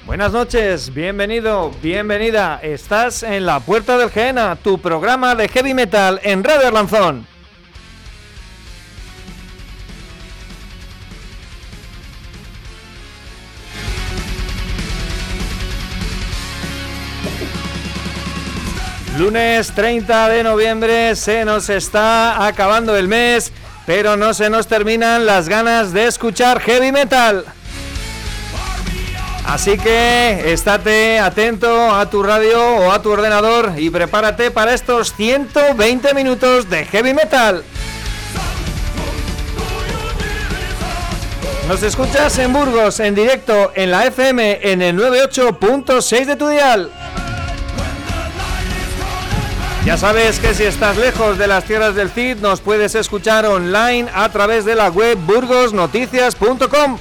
Buenas noches, bienvenido, bienvenida. Estás en La Puerta del Gehenna, tu programa de heavy metal en Radio Arlanzón. Lunes 30 de noviembre, se nos está acabando el mes, pero no se nos terminan las ganas de escuchar heavy metal. Así que estate atento a tu radio o a tu ordenador y prepárate para estos 120 minutos de heavy metal. Nos escuchas en Burgos, en directo, en la FM, en el 98.6 de tu dial. Ya sabes que si estás lejos de las tierras del Cid, nos puedes escuchar online a través de la web burgosnoticias.com.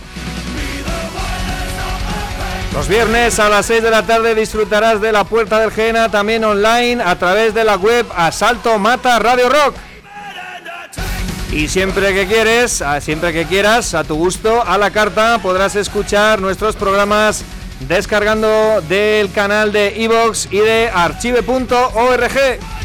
Los viernes a las 6 de la tarde disfrutarás de La Puerta del Gehenna también online a través de la web Asalto Mata Radio Rock. Y siempre que quieras, a tu gusto, a la carta, podrás escuchar nuestros programas descargando del canal de iVoox y de archive.org.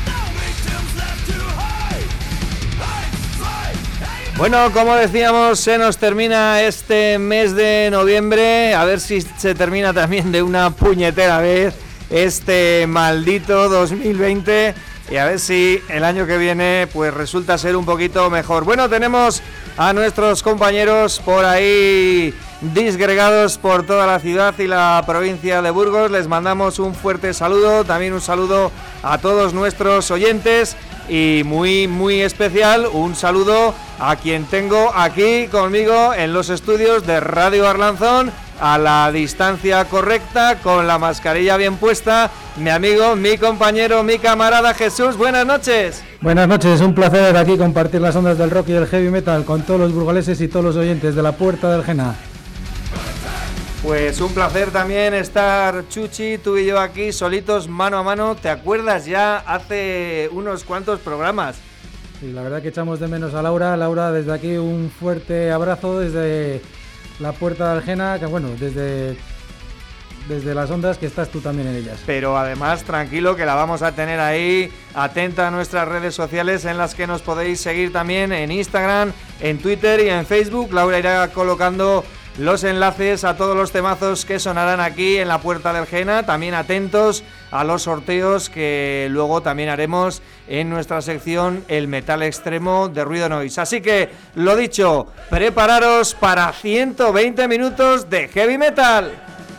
Bueno, como decíamos, se nos termina este mes de noviembre. A ver si se termina también de una puñetera vez este maldito 2020. Y a ver si el año que viene pues resulta ser un poquito mejor. Bueno, tenemos a nuestros compañeros por ahí disgregados por toda la ciudad y la provincia de Burgos. Les mandamos un fuerte saludo, también un saludo a todos nuestros oyentes y muy especial un saludo a quien tengo aquí conmigo en los estudios de Radio Arlanzón, a la distancia correcta, con la mascarilla bien puesta, mi amigo, mi compañero, mi camarada Jesús. Buenas noches. Buenas noches, un placer aquí compartir las ondas del rock y del heavy metal con todos los burgaleses y todos los oyentes de La Puerta del Gehenna. Pues un placer también estar, Chuchi, tú y yo aquí solitos, mano a mano. ¿Te acuerdas ya hace unos cuantos programas? Sí, la verdad que echamos de menos a Laura. Laura, desde aquí un fuerte abrazo desde La Puerta del Gehenna, que bueno, desde las ondas que estás tú también en ellas. Pero además, tranquilo, que la vamos a tener ahí, atenta a nuestras redes sociales en las que nos podéis seguir también en Instagram, en Twitter y en Facebook. Laura irá colocando los enlaces a todos los temazos que sonarán aquí en La Puerta del Gehenna. También atentos a los sorteos que luego también haremos en nuestra sección El Metal Extremo de Ruido Noise. Así que, lo dicho, prepararos para 120 minutos de heavy metal.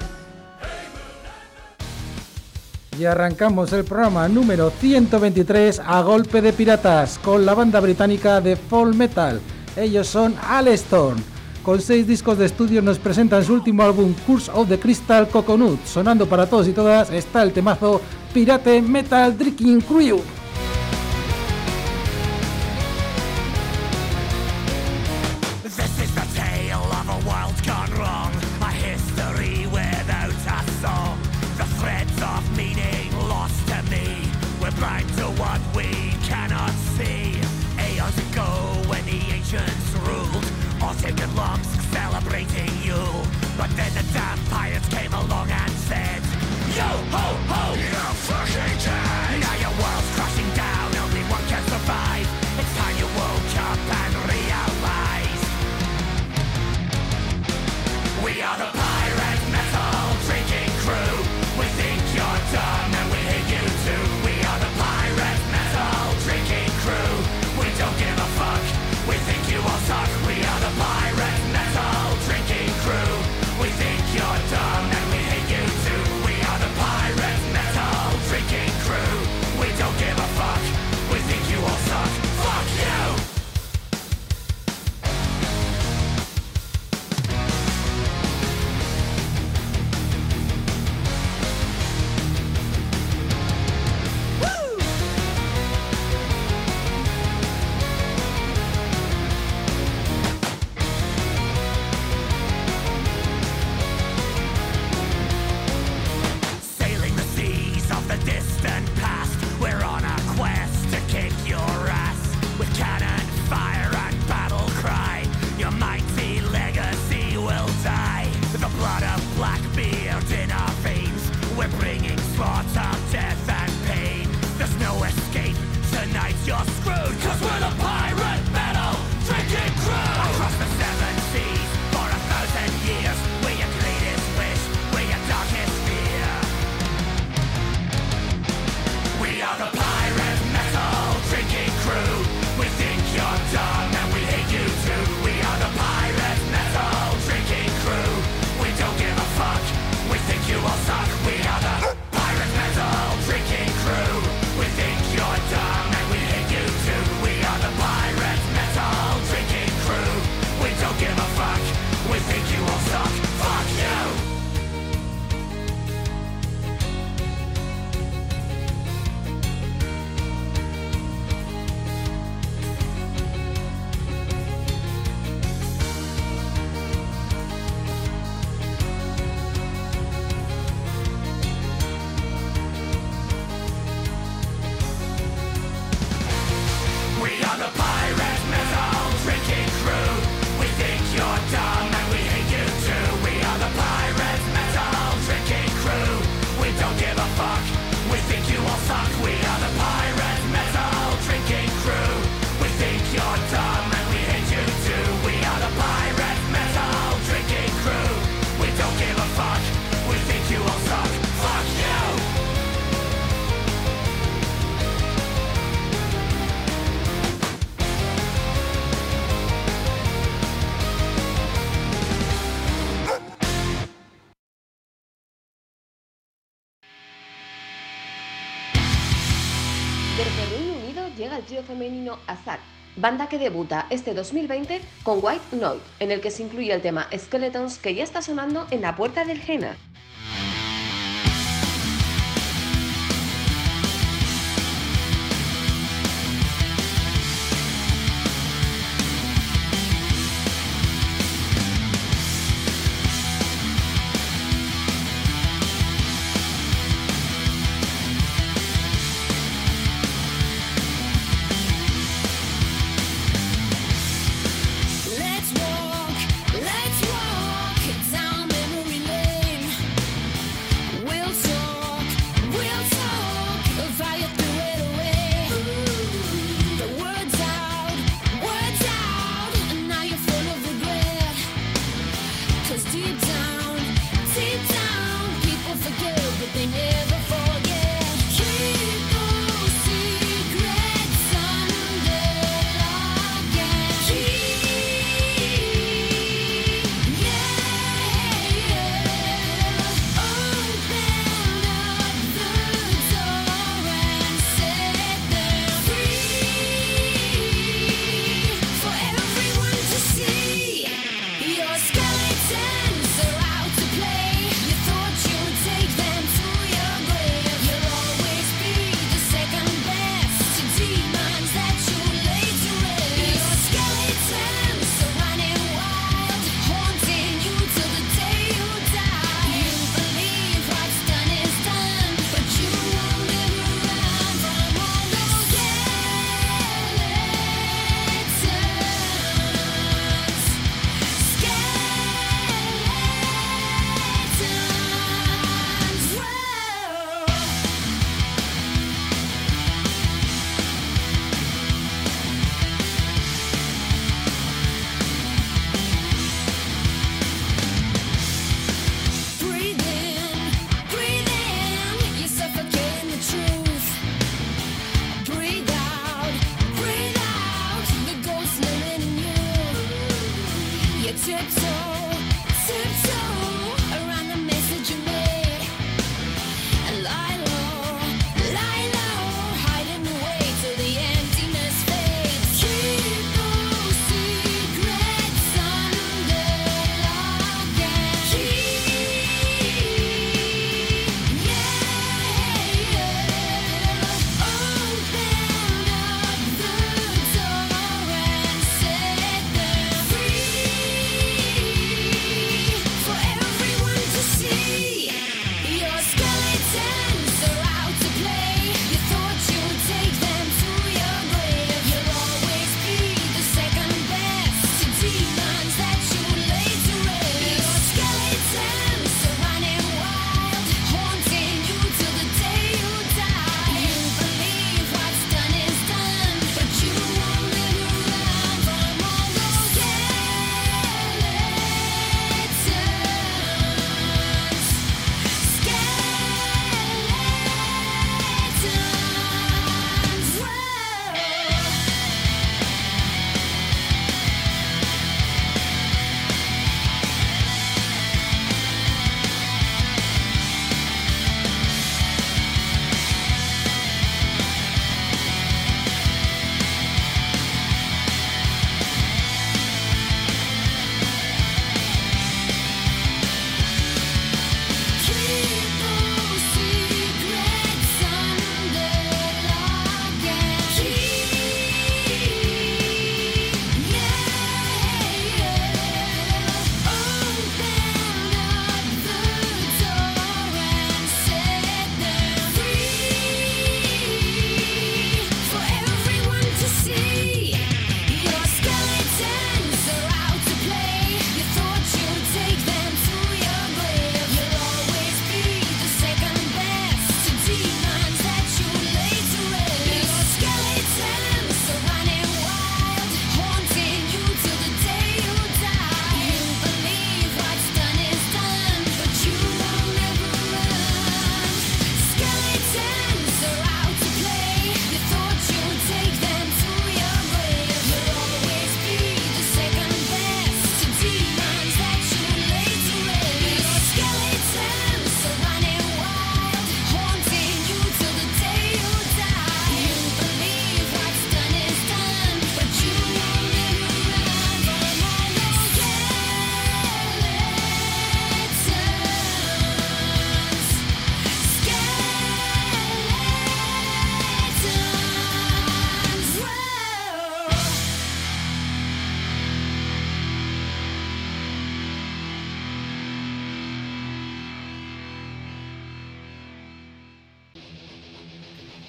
Y arrancamos el programa número 123 a golpe de piratas con la banda británica de folk metal. Ellos son Alestorm. Con 6 discos de estudio nos presentan su último álbum Curse of the Crystal Coconut. Sonando para todos y todas está el temazo Pirate Metal Drinking Crew. Celebrating you, but then the damn pirates came along and said, yo ho ho, you're fucking dead. Now your world's crashing down, only one can survive. It's time you woke up and realized we are the pirate metal drinking crew. We think you're dumb and we hate you too. We are the pirate metal drinking crew. We don't give a fuck, we think you all suck. We are the pirate metal drinking crew. We think you're dumb and we hate you too. We are the pirate metal drinking crew. We don't give a fuck, we think you all suck. Fuck you! blood of Blackbeard in We're bringing slaughter, death and pain. There's no escape, tonight you're screwed. Cause we're the pirate metal drinking crew. Across the 7 seas, for 1,000 years. We're your greatest wish, we're your darkest fear. We are the pirate metal drinking crew. We think you're dumb and we hate you too. We are the pirate metal drinking crew. We don't give a fuck, we think you all suck. We are the pirate metal drinking crew. We think you're dumb and we hate you too. We are the pirate metal drinking crew. We don't give a fuck, we think you all suck. Fuck you! We are the pirate metal drinking crew. We think you're dumb and we hate you too. We are the pirate metal drinking crew. We don't give a fuck, we think you all suck. We are the pirate metal drinking crew. We think you're dumb and we hate you too. We are the pirate metal drinking crew. We don't give a fuck, we think you all suck. Fuck you! Desde Reino Unido llega el trío femenino Azad, banda que debuta este 2020 con White Noise, en el que se incluye el tema Skeletons, que ya está sonando en la puerta del Jena. Let's walk down memory lane.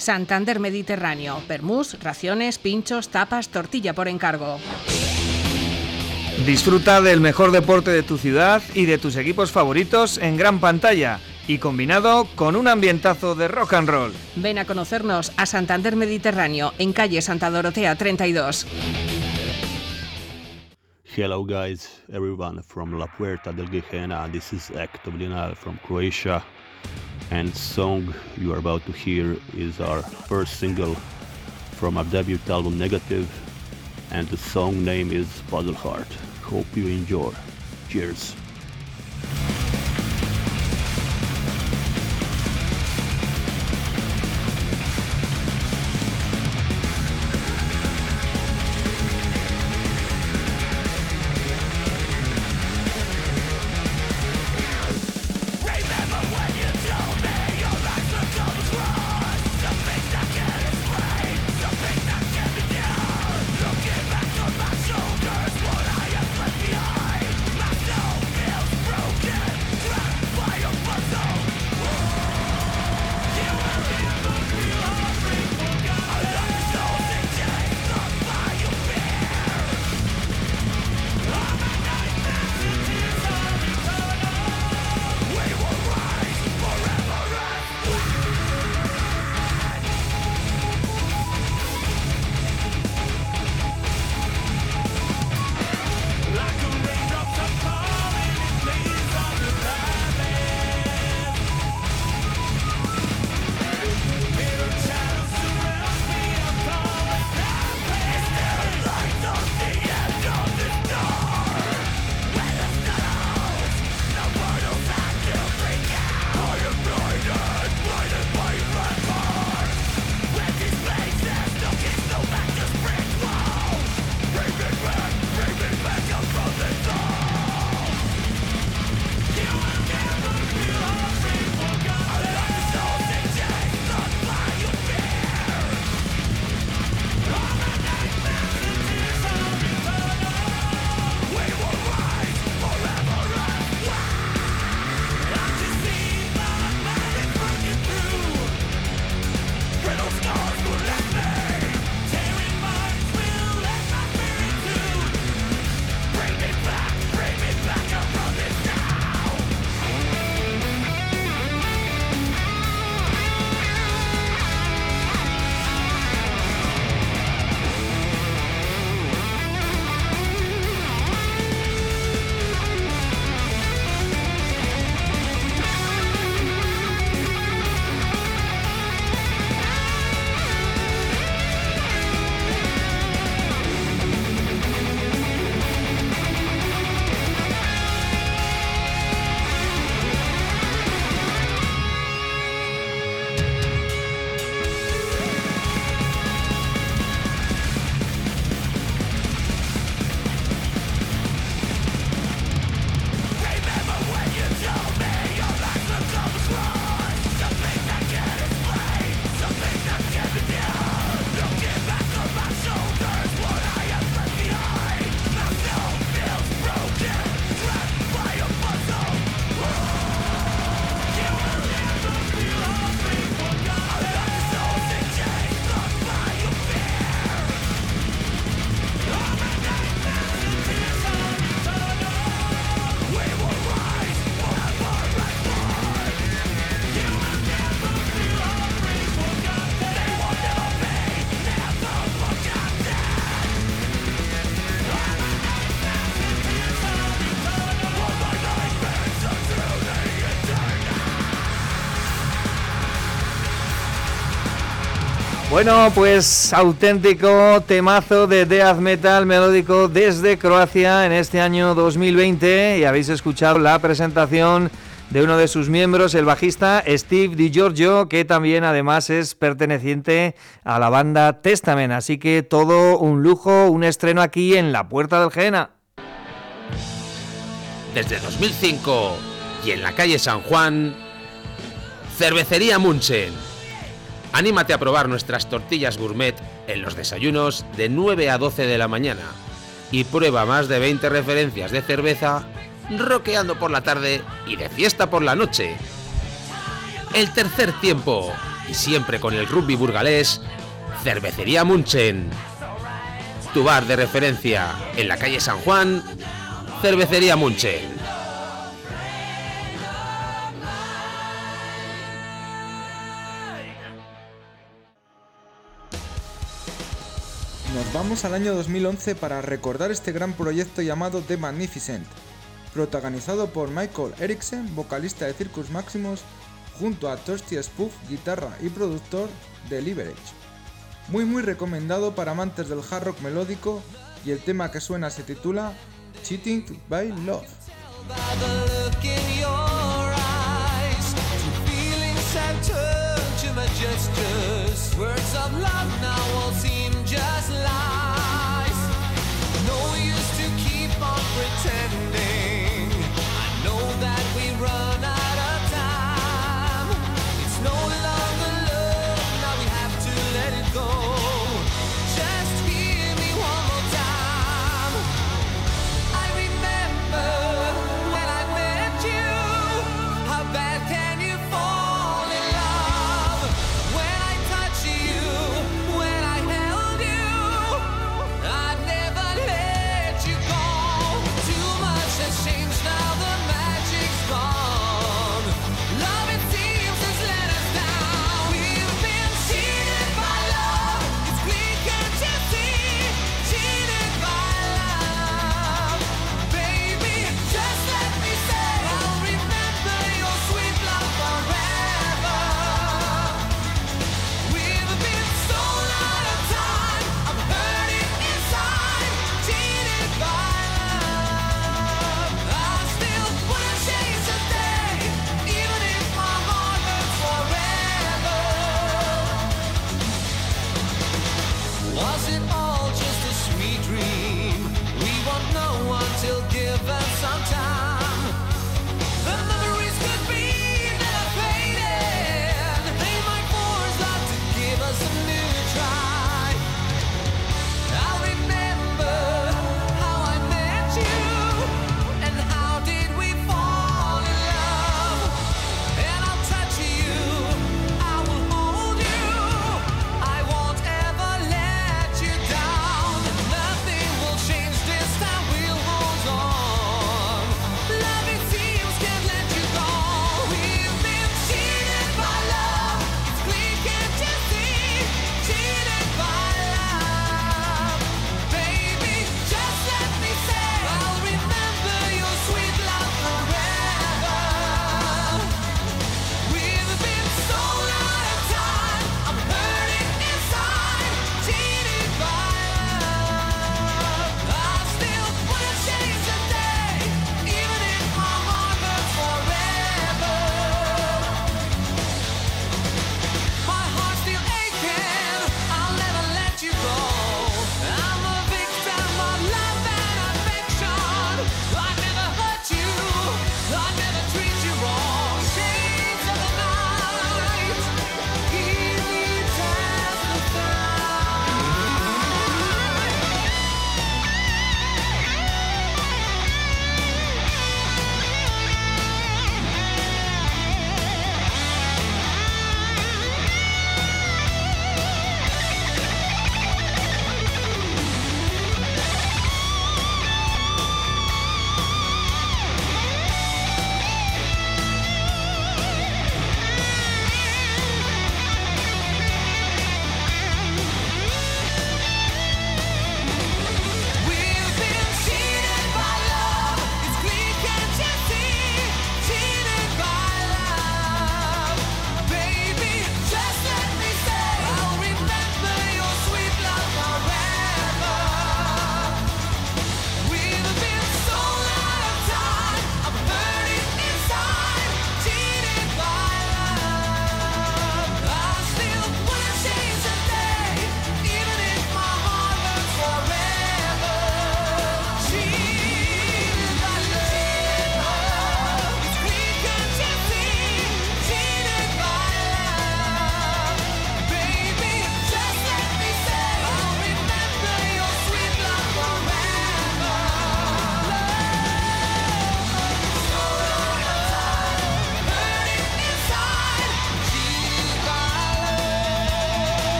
Santander Mediterráneo. Vermús, raciones, pinchos, tapas, tortilla por encargo. Disfruta del mejor deporte de tu ciudad y de tus equipos favoritos en gran pantalla y combinado con un ambientazo de rock and roll. Ven a conocernos a Santander Mediterráneo, en calle Santa Dorotea 32. Hello guys, everyone from La Puerta del Gijena. This is Hector Linal from Croatia, and the song you are about to hear is our first single from our debut album Negative, and the song name is Puzzle Heart. Hope you enjoy. Cheers. Bueno, pues auténtico temazo de death metal melódico desde Croacia en este año 2020, y habéis escuchado la presentación de uno de sus miembros, el bajista Steve DiGiorgio, que también además es perteneciente a la banda Testament, así que todo un lujo, un estreno aquí en La Puerta del Gijena. Desde 2005 y en la calle San Juan, Cervecería Munchen. Anímate a probar nuestras tortillas gourmet en los desayunos de 9 a 12 de la mañana y prueba más de 20 referencias de cerveza rockeando por la tarde y de fiesta por la noche. El tercer tiempo y siempre con el rugby burgalés, Cervecería Munchen. Tu bar de referencia en la calle San Juan, Cervecería Munchen. Nos vamos al año 2011 para recordar este gran proyecto llamado The Magnificent, protagonizado por Michael Eriksen, vocalista de Circus Maximus, junto a Toasty Spoof, guitarra y productor de Leverage. Muy recomendado para amantes del hard rock melódico, y el tema que suena se titula Cheating by Love. Words of love now all seem just lies. No use to keep on pretending. I know that we run out of time. It's no longer love, now we have to let it go. Just hear me one more time. I remember when I met you.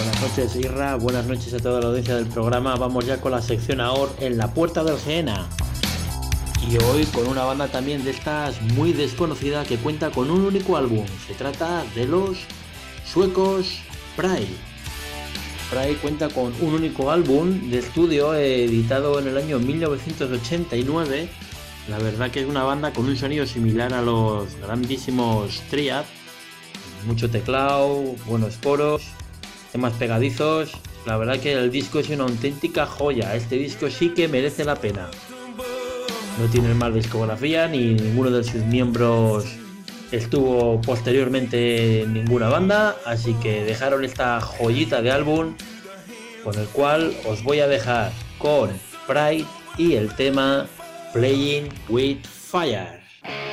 Buenas noches, Irra. Buenas noches a toda la audiencia del programa. Vamos ya con la sección ahora en la puerta del Gehenna. Y hoy con una banda también de estas muy desconocida que cuenta con un único álbum. Se trata de los suecos Pride. Pride cuenta con un único álbum de estudio editado en el año 1989. La verdad que es una banda con un sonido similar a los grandísimos Triad. Mucho teclado, buenos coros, temas pegadizos. La verdad que el disco es una auténtica joya. Este disco sí que merece la pena. No tiene mal discografía, ni ninguno de sus miembros estuvo posteriormente en ninguna banda, así que dejaron esta joyita de álbum con el cual os voy a dejar con Pride y el tema Playing with Fire.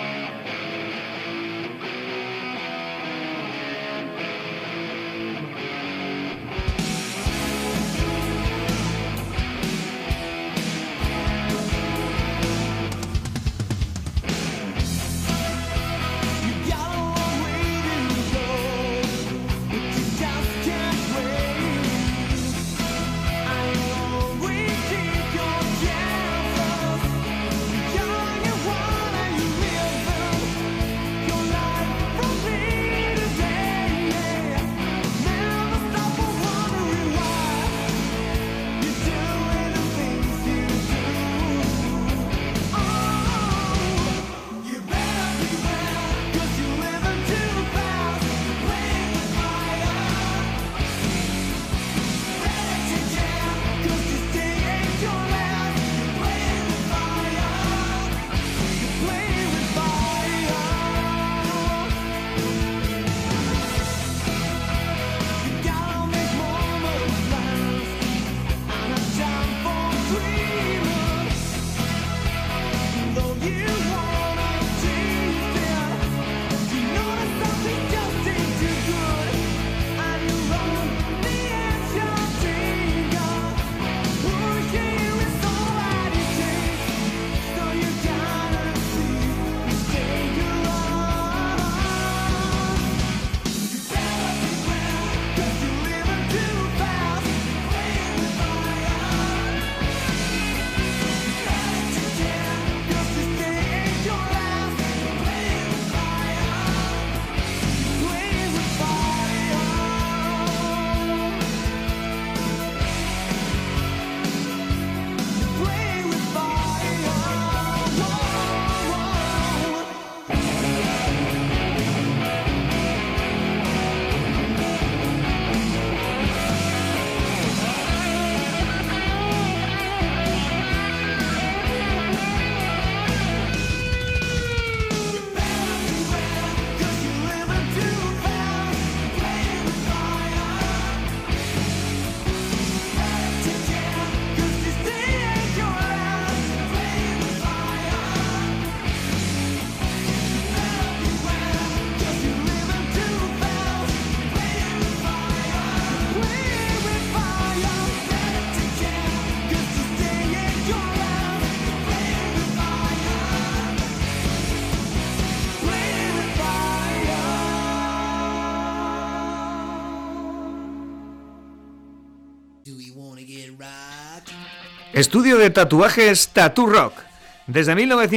Estudio de tatuajes Tattoo Rock. Desde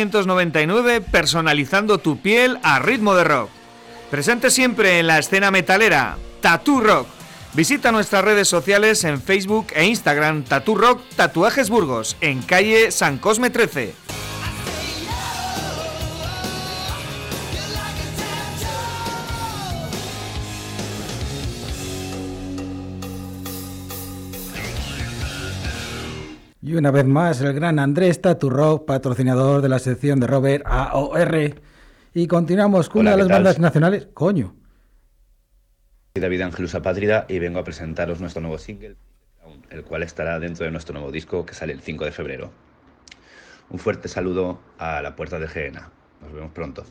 1999, personalizando tu piel a ritmo de rock. Presente siempre en la escena metalera, Tattoo Rock. Visita nuestras redes sociales en Facebook e Instagram, Tattoo Rock Tatuajes Burgos, en calle San Cosme 13. Y una vez más, el gran Andrés Tattoo Rock, patrocinador de la sección de Robert AOR. Y continuamos con una de las bandas nacionales. ¡Coño! Soy David Ángelus Apátrida y vengo a presentaros nuestro nuevo single, el cual estará dentro de nuestro nuevo disco que sale el 5 de febrero. Un fuerte saludo a la puerta del Gehenna. Nos vemos pronto.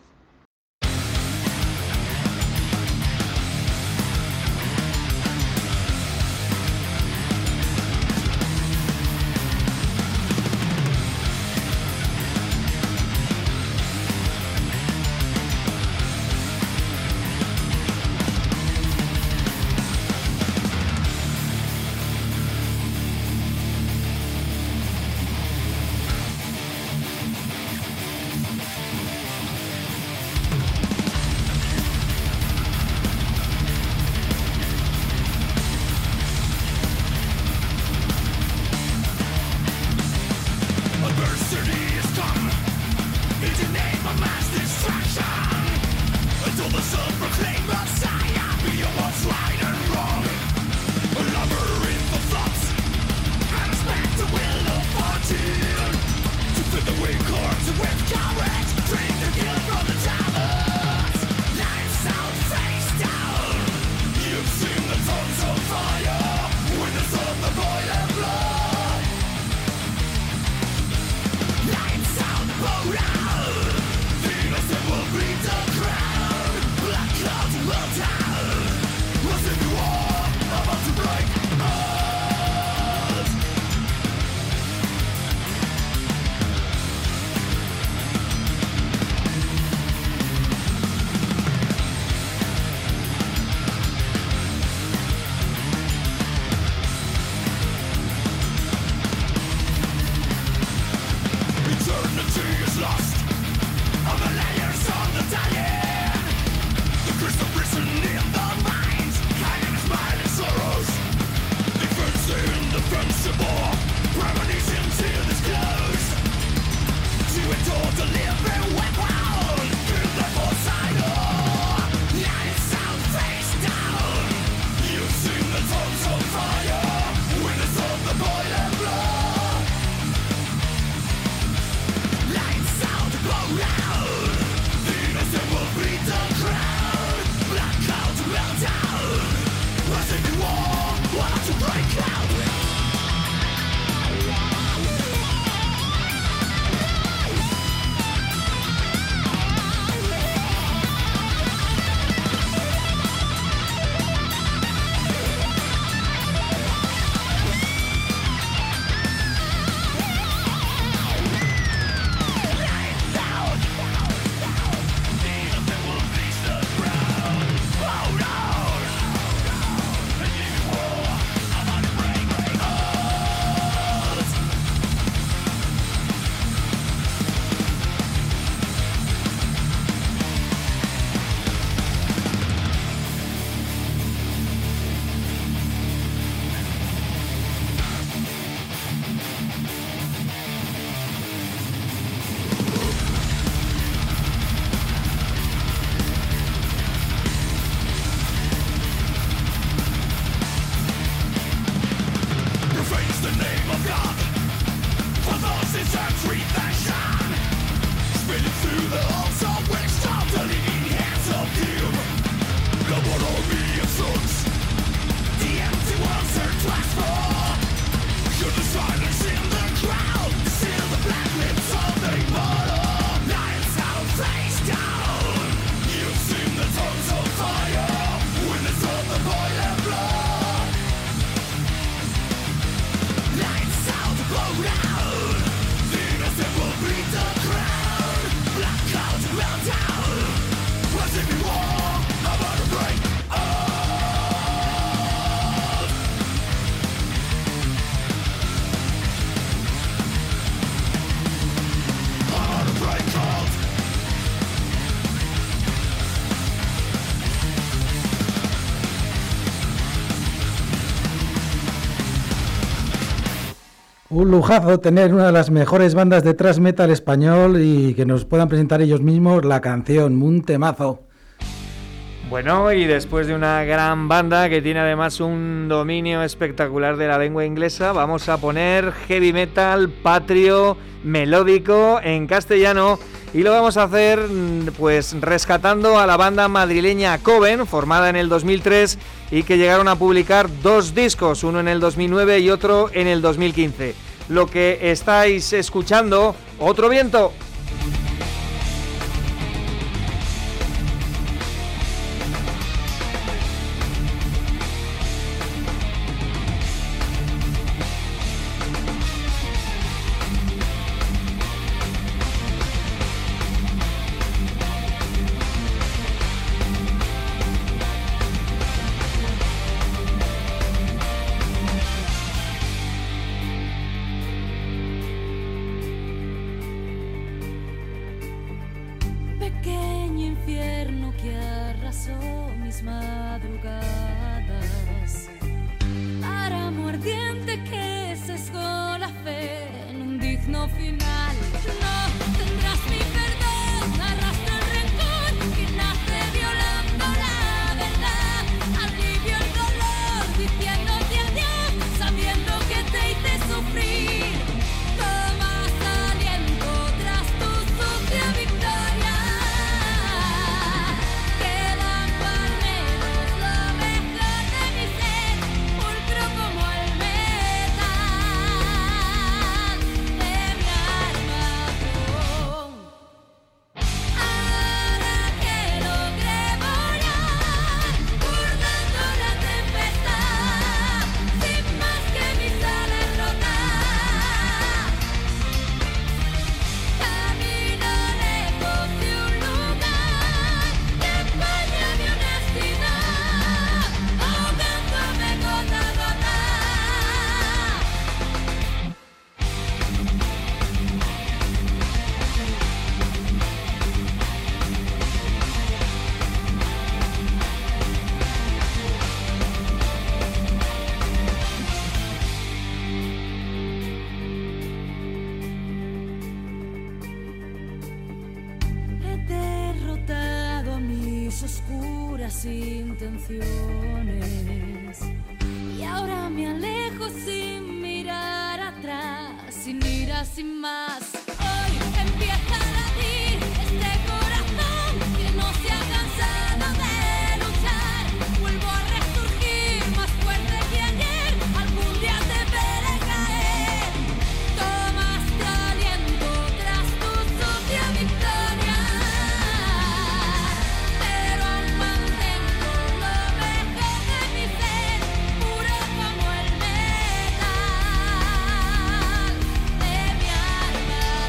Un lujazo tener una de las mejores bandas de thrash metal español y que nos puedan presentar ellos mismos la canción, un temazo. Bueno, y después de una gran banda que tiene además un dominio espectacular de la lengua inglesa, vamos a poner heavy metal patrio, melódico, en castellano, y lo vamos a hacer pues rescatando a la banda madrileña Coven, formada en el 2003 y que llegaron a publicar 2 discos, uno en el 2009 y otro en el 2015. Lo que estáis escuchando, Otro Viento. Oscuras intenciones y ahora me alejo sin mirar atrás, sin ira, sin más. Hoy empieza a latir este corazón que no se ha cansado de luchar. Vuelvo a resurgir más fuerte que ayer, algún día te veré caer. Tomaste aliento tras tu sucia victoria. Puro como el metal de mi alma.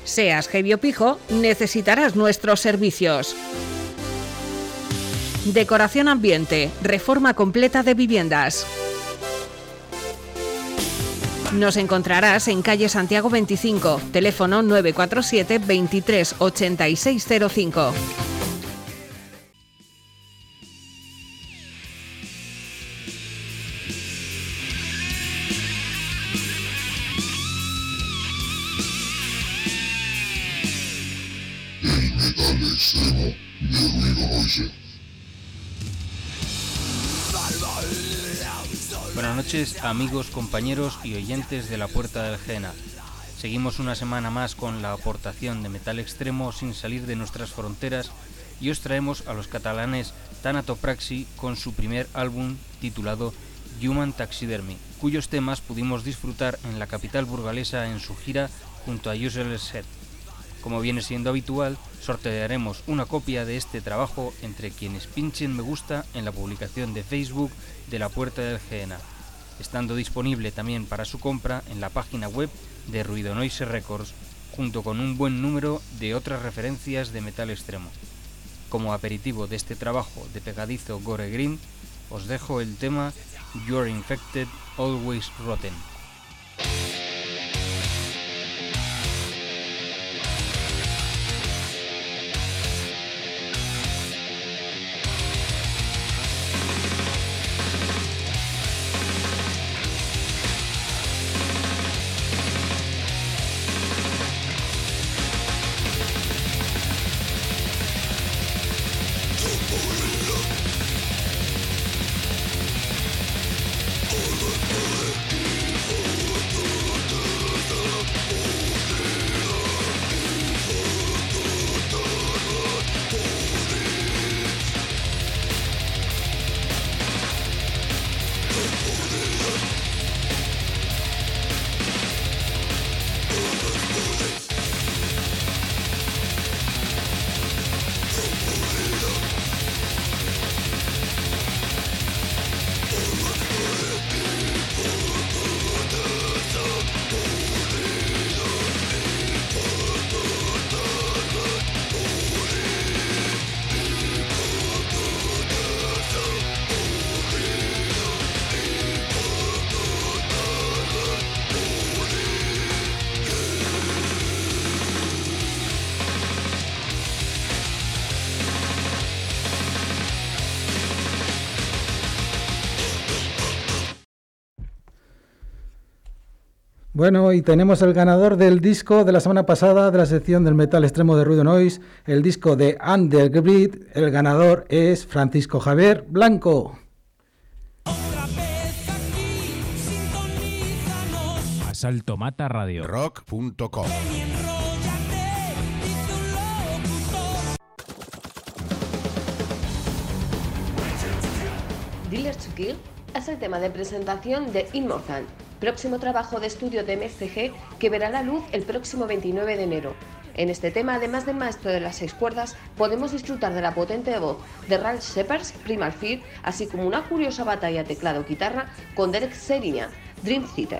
Seas heavy o pijo, necesitarás nuestros servicios. Decoración ambiente, reforma completa de viviendas. Nos encontrarás en calle Santiago 25, teléfono 947 23 8605. Buenas noches, amigos, compañeros y oyentes de La Puerta del Gehenna. Seguimos una semana más con la aportación de metal extremo sin salir de nuestras fronteras y os traemos a los catalanes Thanatopraxy con su primer álbum titulado Human Taxidermy, cuyos temas pudimos disfrutar en la capital burgalesa en su gira junto a Useless Head. Como viene siendo habitual, sortearemos una copia de este trabajo entre quienes pinchen me gusta en la publicación de Facebook de La Puerta del Gehenna, estando disponible también para su compra en la página web de Ruido Noise Records, junto con un buen número de otras referencias de metal extremo. Como aperitivo de este trabajo de pegadizo gore green, os dejo el tema You're Infected, Always Rotten. Bueno, y tenemos el ganador del disco de la semana pasada de la sección del metal extremo de Ruido Noise, el disco de Underbreed. El ganador es Francisco Javier Blanco. Asalto Mata Radio. Rock.com. Dealers to Kill es el tema de presentación de Immortal, próximo trabajo de estudio de MCG que verá la luz el próximo 29 de enero. En este tema, además del maestro de las 6 cuerdas, podemos disfrutar de la potente voz de Ralph Shepard, Primal Fear, así como una curiosa batalla teclado-guitarra con Derek Seriña, Dream Theater.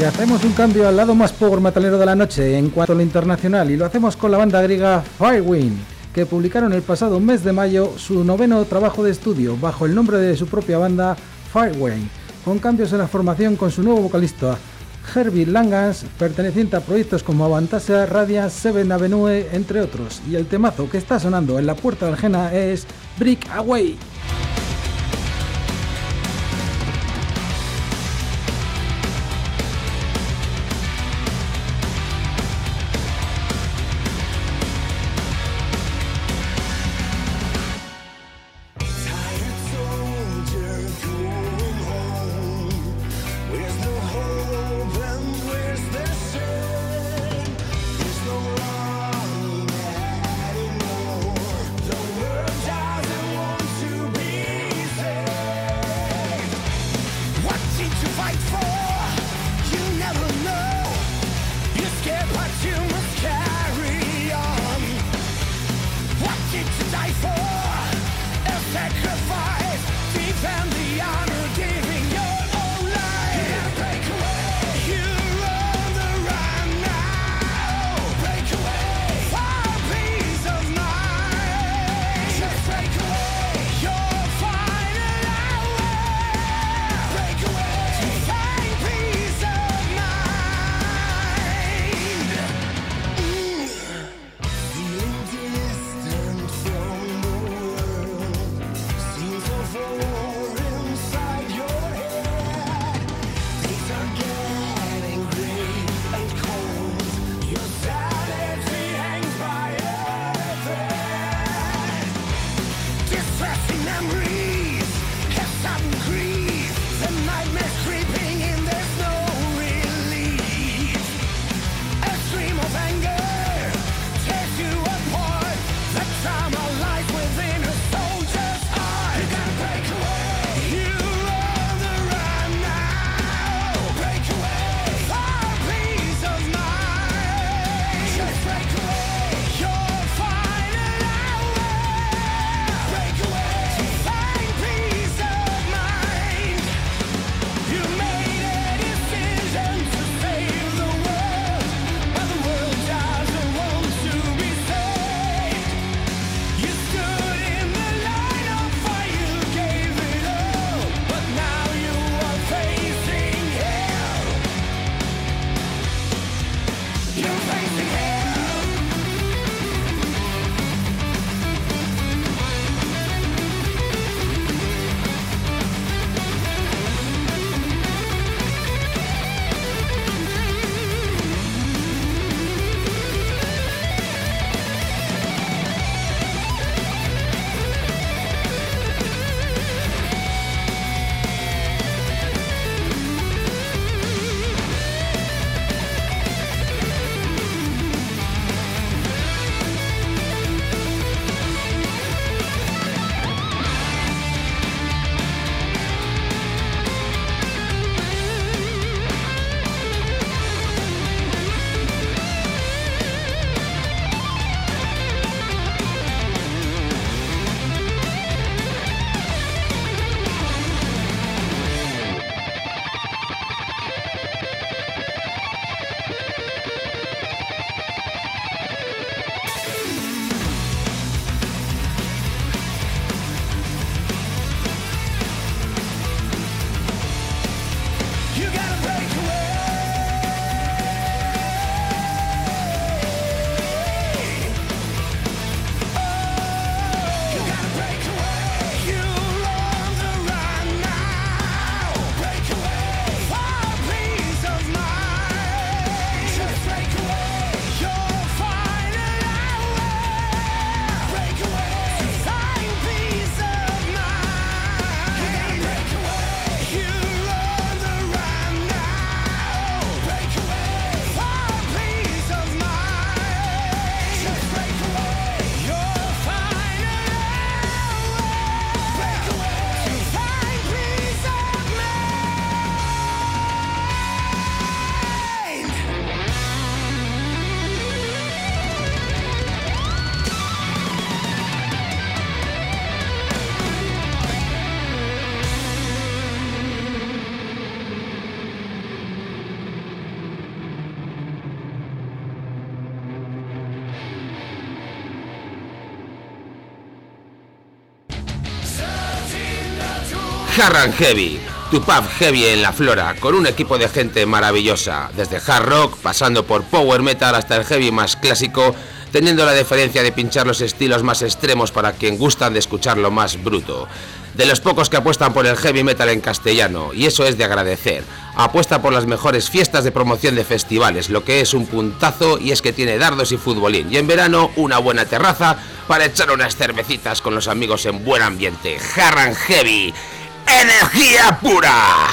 Y hacemos un cambio al lado más power metalero de la noche en cuanto a lo internacional, y lo hacemos con la banda griega Firewind, que publicaron el pasado mes de mayo su 9º trabajo de estudio bajo el nombre de su propia banda Firewind, con cambios en la formación con su nuevo vocalista Herbie Langans, perteneciente a proyectos como Avantasia, Radiant, Seven Avenue, entre otros. Y el temazo que está sonando en la puerta del Jena es Break Away. To Hard and Heavy, tu pub heavy en la Flora, con un equipo de gente maravillosa, desde hard rock, pasando por power metal hasta el heavy más clásico, teniendo la diferencia de pinchar los estilos más extremos para quien gustan de escuchar lo más bruto. De los pocos que apuestan por el heavy metal en castellano, y eso es de agradecer. Apuesta por las mejores fiestas de promoción de festivales, lo que es un puntazo, y es que tiene dardos y futbolín, y en verano una buena terraza para echar unas cervecitas con los amigos en buen ambiente. Hard and Heavy, energía pura.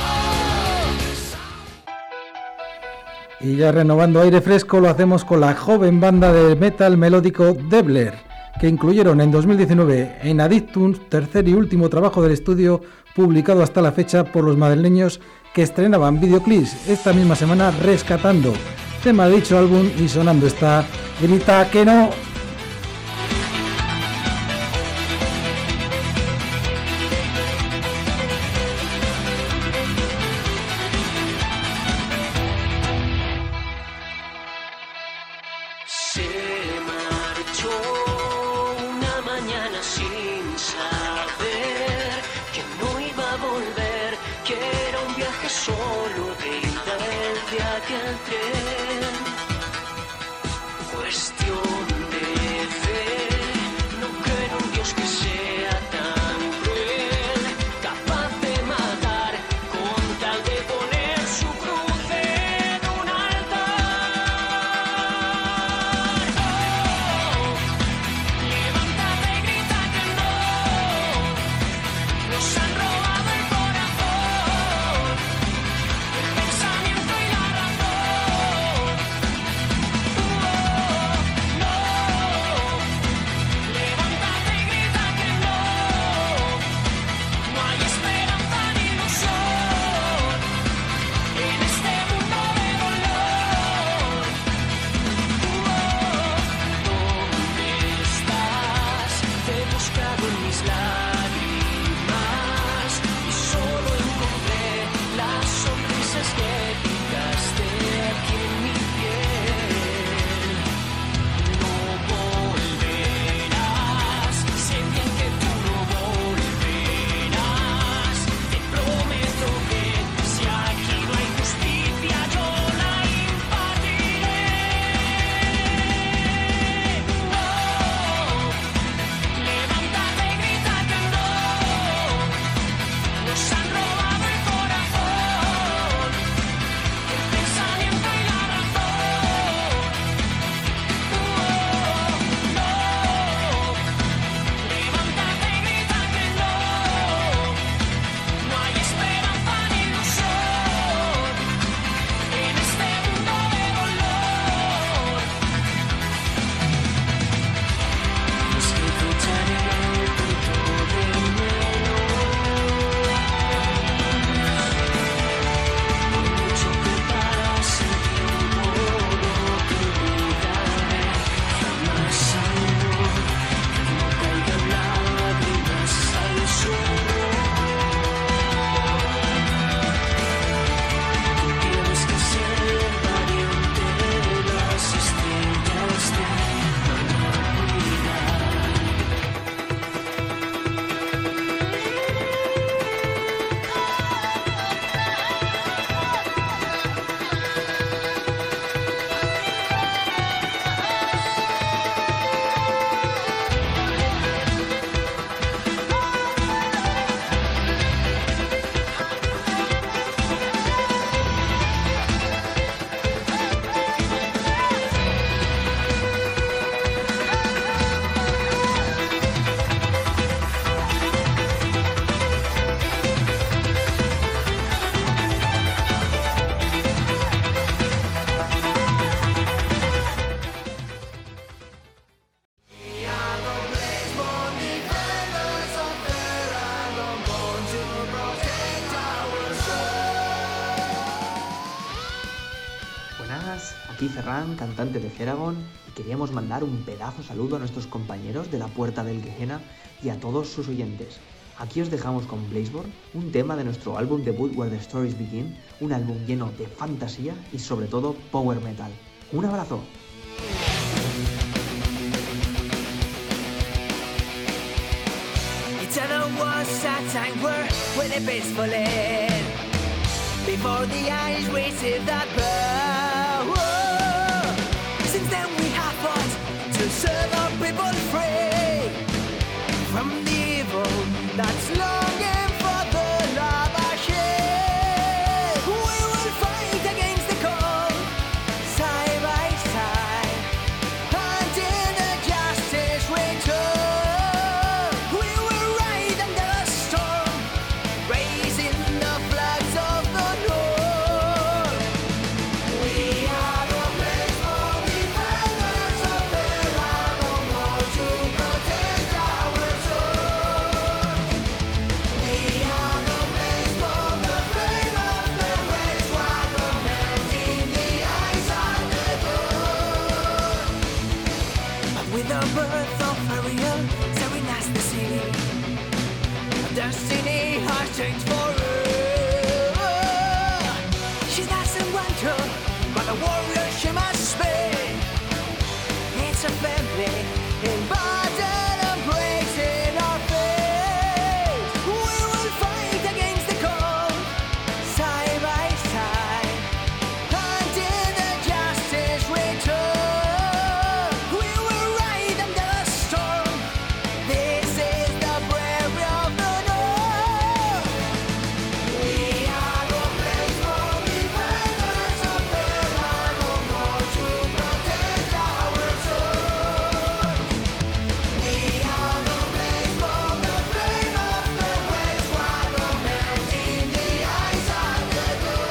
Y ya renovando aire fresco lo hacemos con la joven banda de metal melódico Debler, que incluyeron en 2019 en Addictum, tercer y último trabajo del estudio publicado hasta la fecha por los madrileños, que estrenaban videoclips esta misma semana, Rescatando, tema de dicho álbum, y sonando está Grita que no. Se marchó una mañana sin saber que no iba a volver, que era un viaje solo de ida el día que el tren. Cuestión de fe, no creo en un Dios que sea tan cruel, capaz de matar con tal de poner su cruz en un altar. Levántate, grita que no, nos han robado el corazón, el pensamiento y la razón. No, levántate, grita que no, no hay esperanza ni ilusión en este mundo de dolor. ¿Dónde estás? Te he buscado en mis lágrimas y solo encontré las sonrisas que pintaste aquí en mi piel. No volverás, sé bien que tú no volverás. Te prometo que si aquí no hay justicia yo la impartiré. No, levántate, grita que no, nos han robado el corazón, el pensamiento y la razón. No, levántate, grita que no, no hay esperanza ni ilusión en este mundo de dolor. Es que ficharé el punto de por mucho que pase el tiempo no te olvidaré jamás, amor, que no caigan lágrimas al suelo. Tú tienes que ser valiente, las estrellas te van a cuidar. Buenas, aquí Ferran, cantante de Heragon, y queríamos mandar un pedazo saludo a nuestros compañeros de la Puerta del Gehenna y a todos sus oyentes. Aquí os dejamos con Blazeborn, un tema de nuestro álbum debut Where the Stories Begin, un álbum lleno de fantasía y sobre todo power metal. ¡Un abrazo! Eternal was a time where with a peaceful end. Before the eyes receive that power. Since then we have fought to serve our people free from the evil that's longing for the lava shade. We will fight against the cold, side by side, until the justice return. We will ride under the storm, raising the flags of the North. We are the faithful defenders of the land of war to protect our soul. We are the faithful, the flame of the red swallow melting the ice on the door. With the birth of Ariel, staring as the sea, destiny has changed forever. She doesn't want to, but a warrior she must be. It's a family in battle and praising our faith. We will fight against the cold, side by side, until the justice return. We will ride under the storm. This is the bravery of the North. We are the faithful defenders of the land of war to protect our soul. We are the faithful, the flame of the red swallow melting the ice on the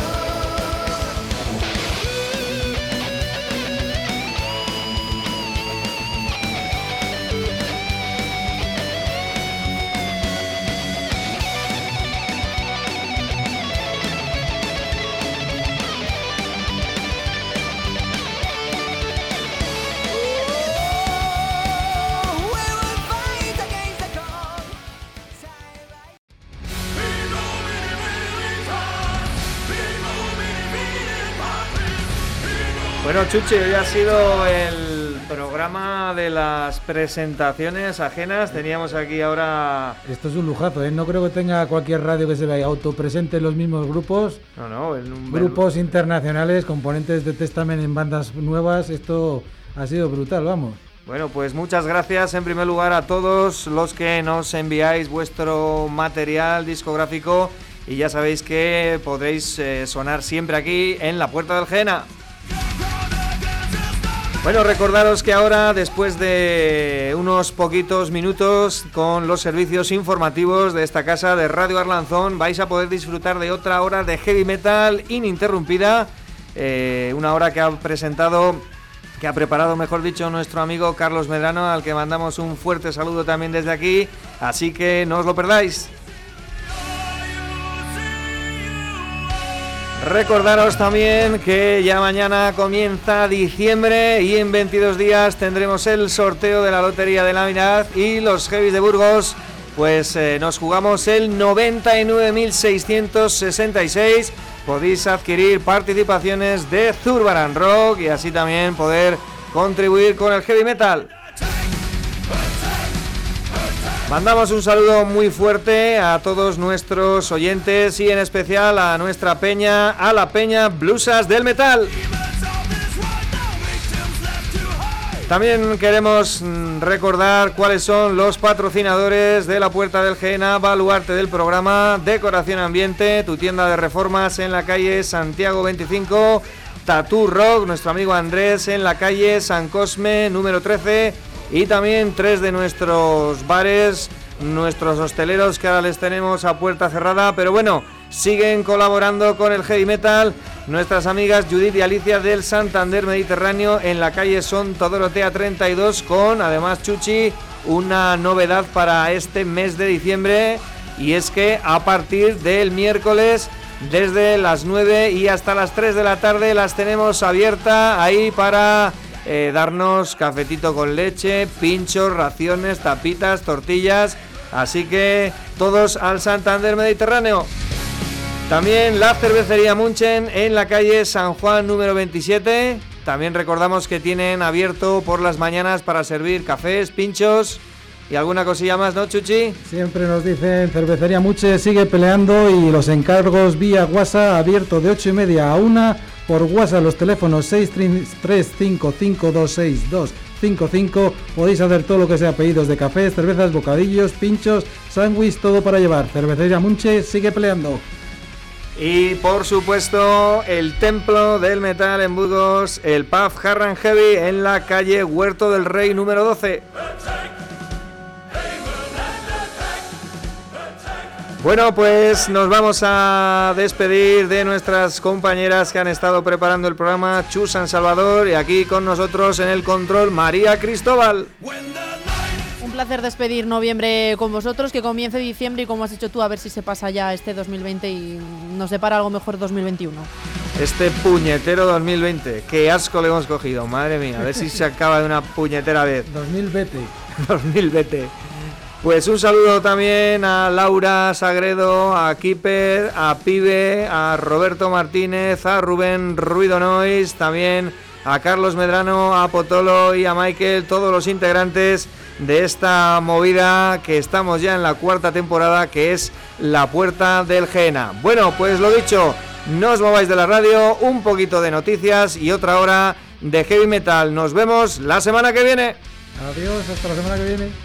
Bueno, Chuchi, hoy ha sido el programa de las presentaciones ajenas. Teníamos aquí ahora... Esto es un lujazo, ¿eh? No creo que tenga cualquier radio que se vaya autopresente en los mismos grupos. No, grupos internacionales, componentes de Testament en bandas nuevas. Esto ha sido brutal, vamos. Bueno, pues muchas gracias en primer lugar a todos los que nos enviáis vuestro material discográfico y ya sabéis que podréis sonar siempre aquí en La Puerta del Gena. Bueno, recordaros que ahora, después de unos poquitos minutos con los servicios informativos de esta casa de Radio Arlanzón, vais a poder disfrutar de otra hora de heavy metal ininterrumpida, una hora que ha preparado, mejor dicho, nuestro amigo Carlos Medrano, al que mandamos un fuerte saludo también desde aquí, así que no os lo perdáis. Recordaros también que ya mañana comienza diciembre y en 22 días tendremos el sorteo de la Lotería de Navidad y los Heavies de Burgos, pues nos jugamos el 99.666. Podéis adquirir participaciones de Zurbaran Rock y así también poder contribuir con el heavy metal. Mandamos un saludo muy fuerte a todos nuestros oyentes y en especial a nuestra peña, a la peña Blusas del Metal. También queremos recordar cuáles son los patrocinadores de La Puerta del Gena, baluarte del programa, Decoración Ambiente, tu tienda de reformas en la calle Santiago 25, Tattoo Rock, nuestro amigo Andrés en la calle San Cosme número 13, y también 3 de nuestros bares, nuestros hosteleros que ahora les tenemos a puerta cerrada, pero bueno, siguen colaborando con el heavy metal. Nuestras amigas Judith y Alicia del Santander Mediterráneo en la calle Sonto Dorotea 32, con además, Chuchi, una novedad para este mes de diciembre, y es que a partir del miércoles, desde las 9 y hasta las 3 de la tarde, las tenemos abiertas ahí para darnos cafetito con leche, pinchos, raciones, tapitas, tortillas, así que todos al Santander Mediterráneo. También la cervecería Munchen en la calle San Juan número 27. También recordamos que tienen abierto por las mañanas para servir cafés, pinchos y alguna cosilla más, ¿no, Chuchi? Siempre nos dicen Cervecería Muche sigue peleando y los encargos vía WhatsApp abierto de 8:30 a 1 por WhatsApp, los teléfonos 635526255. Podéis hacer todo lo que sea pedidos de cafés, cervezas, bocadillos, pinchos, sándwich, todo para llevar. Cervecería Muche sigue peleando. Y por supuesto, el Templo del Metal en Burgos, el pub Hard and Heavy en la calle Huerto del Rey número 12. Bueno, pues nos vamos a despedir de nuestras compañeras que han estado preparando el programa, Chus San Salvador, y aquí con nosotros en el control, María Cristóbal. Un placer despedir noviembre con vosotros, que comience diciembre y, como has dicho tú, a ver si se pasa ya este 2020 y nos depara algo mejor 2021. Este puñetero 2020, qué asco le hemos cogido, madre mía, a ver si se acaba de una puñetera vez. 2020. Pues un saludo también a Laura Sagredo, a Kiper, a Pibe, a Roberto Martínez, a Rubén Ruido Nois, también a Carlos Medrano, a Potolo y a Michael, todos los integrantes de esta movida que estamos ya en la 4ª temporada, que es La Puerta del Gehenna. Bueno, pues lo dicho, no os mováis de la radio, un poquito de noticias y otra hora de heavy metal. Nos vemos la semana que viene. Adiós, hasta la semana que viene.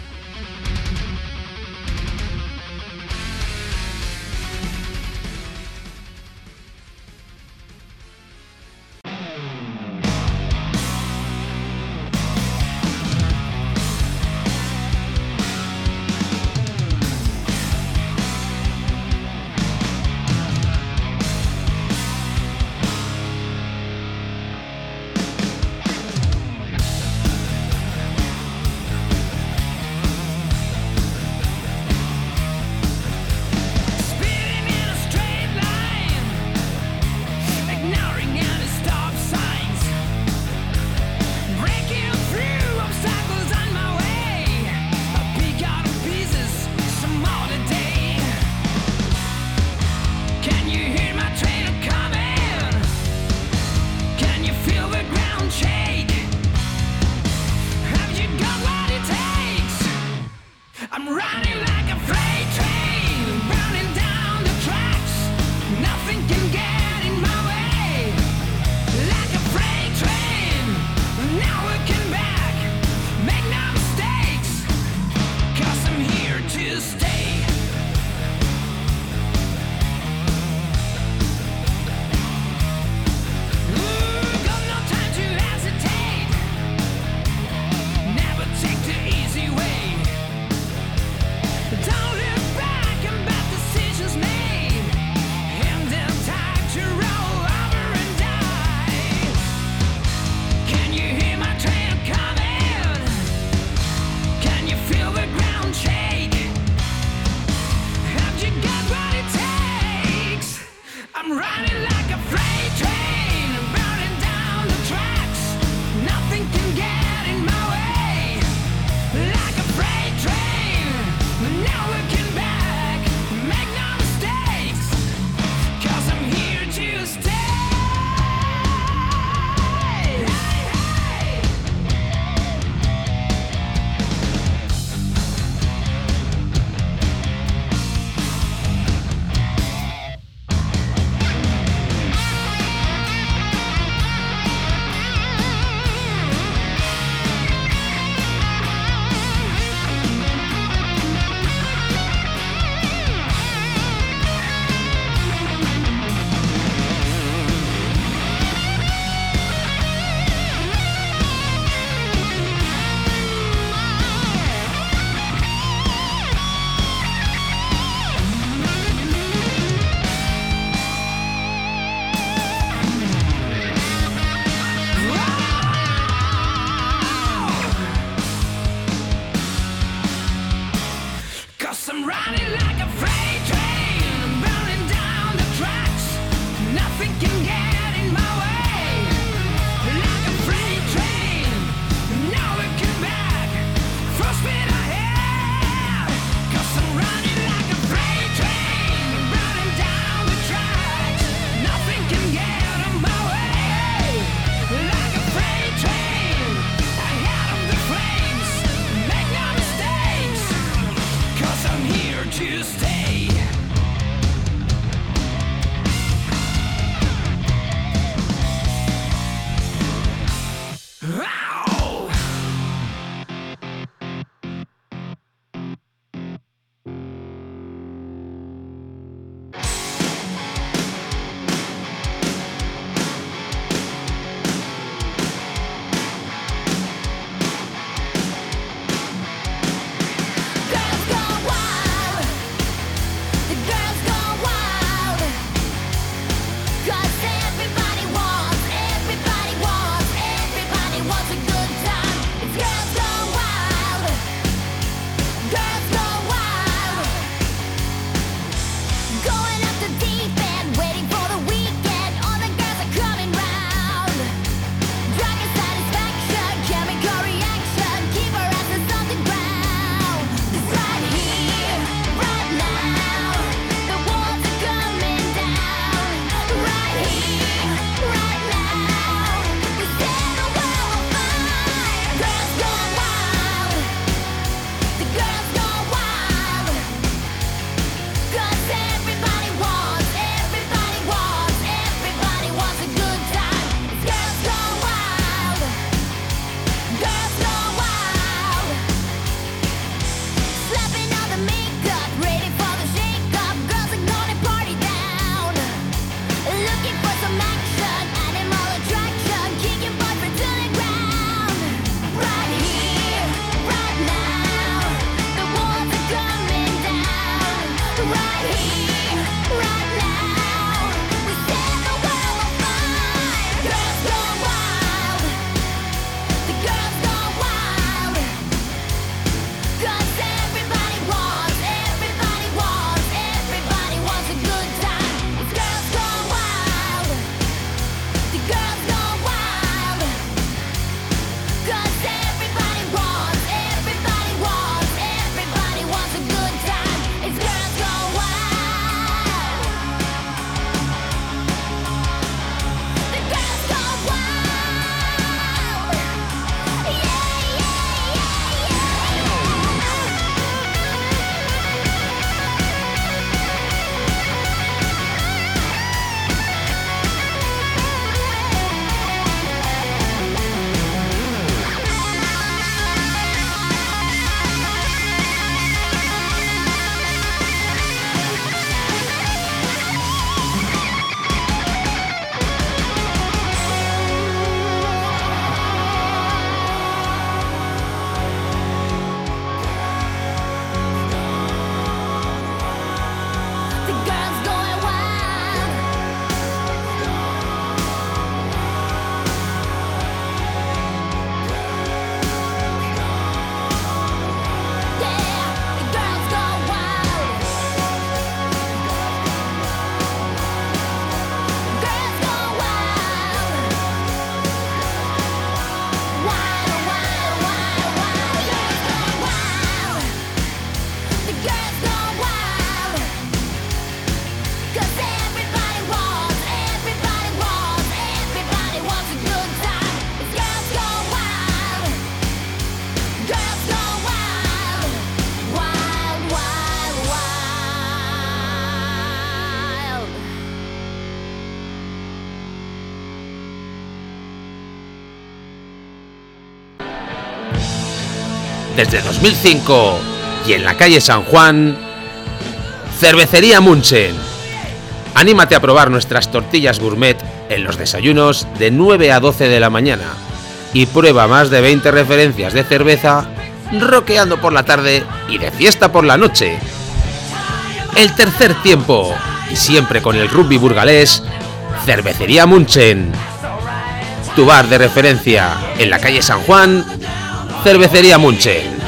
Desde 2005 y en la calle San Juan, Cervecería Munchen. Anímate a probar nuestras tortillas gourmet en los desayunos de 9 a 12 de la mañana y prueba más de 20 referencias de cerveza rockeando por la tarde y de fiesta por la noche. El tercer tiempo, y siempre con el rugby burgalés, Cervecería Munchen. Tu bar de referencia en la calle San Juan, Cervecería Munchen.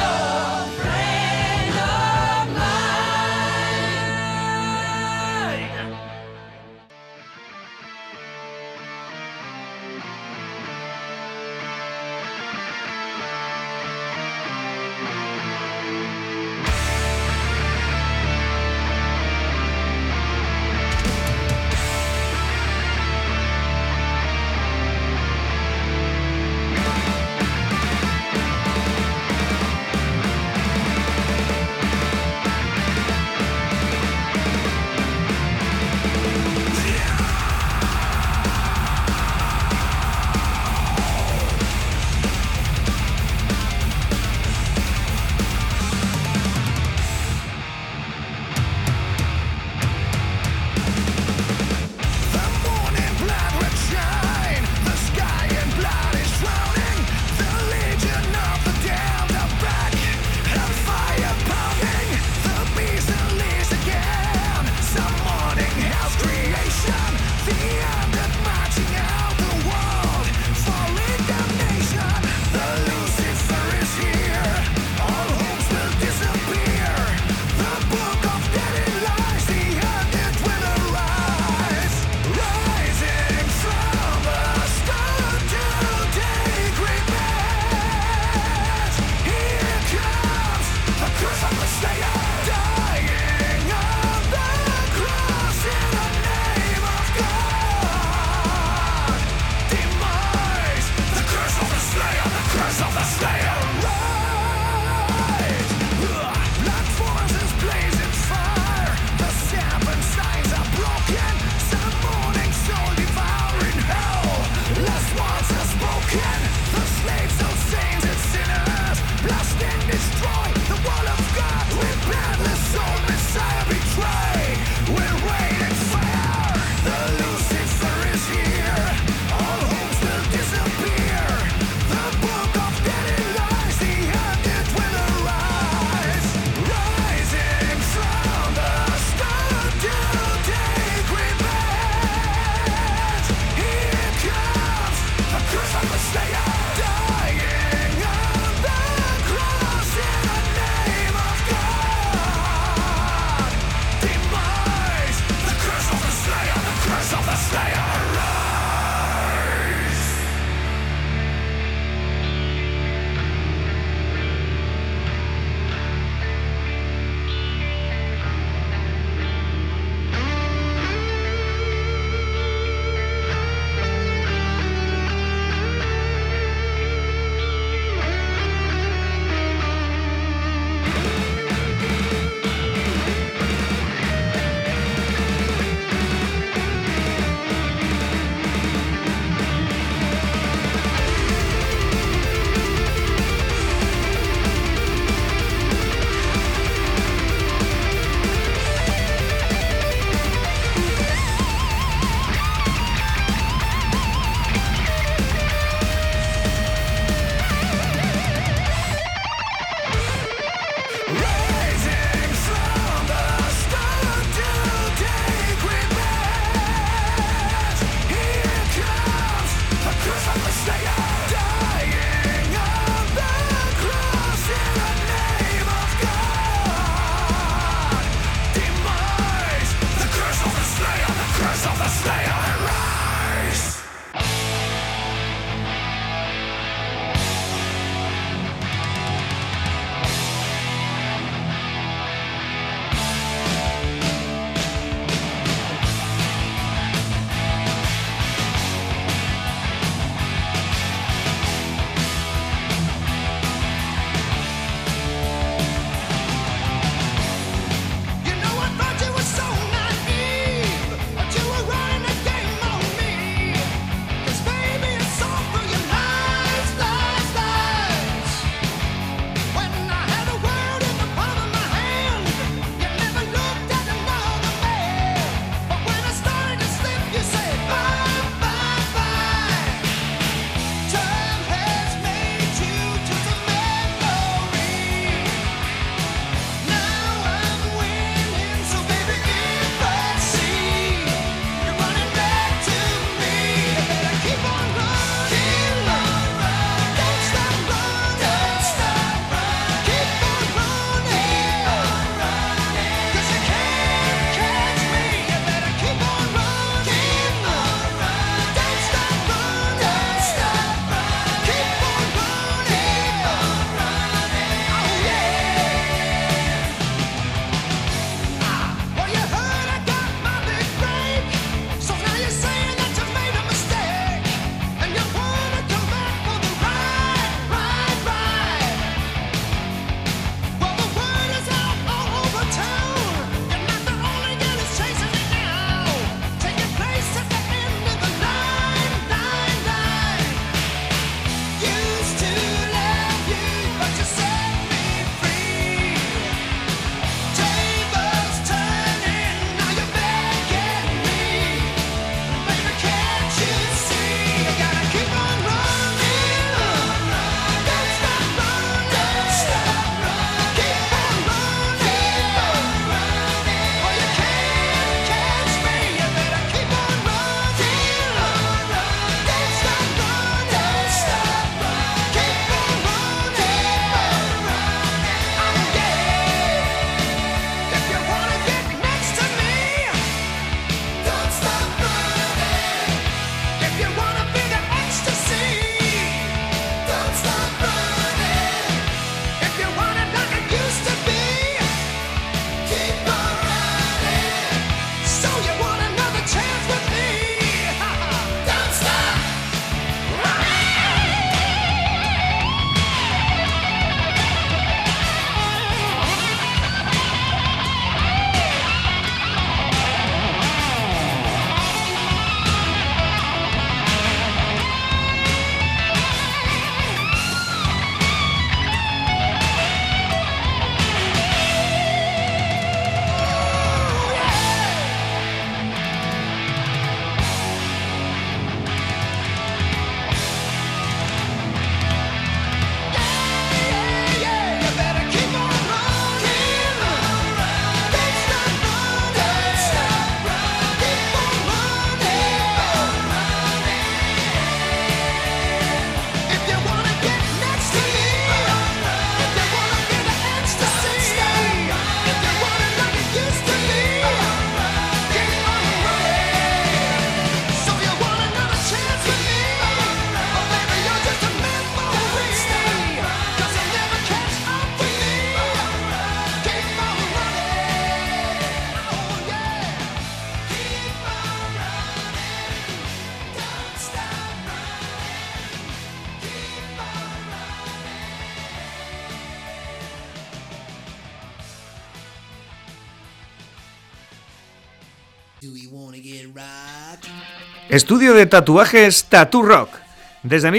Estudio de tatuajes Tattoo Rock. Desde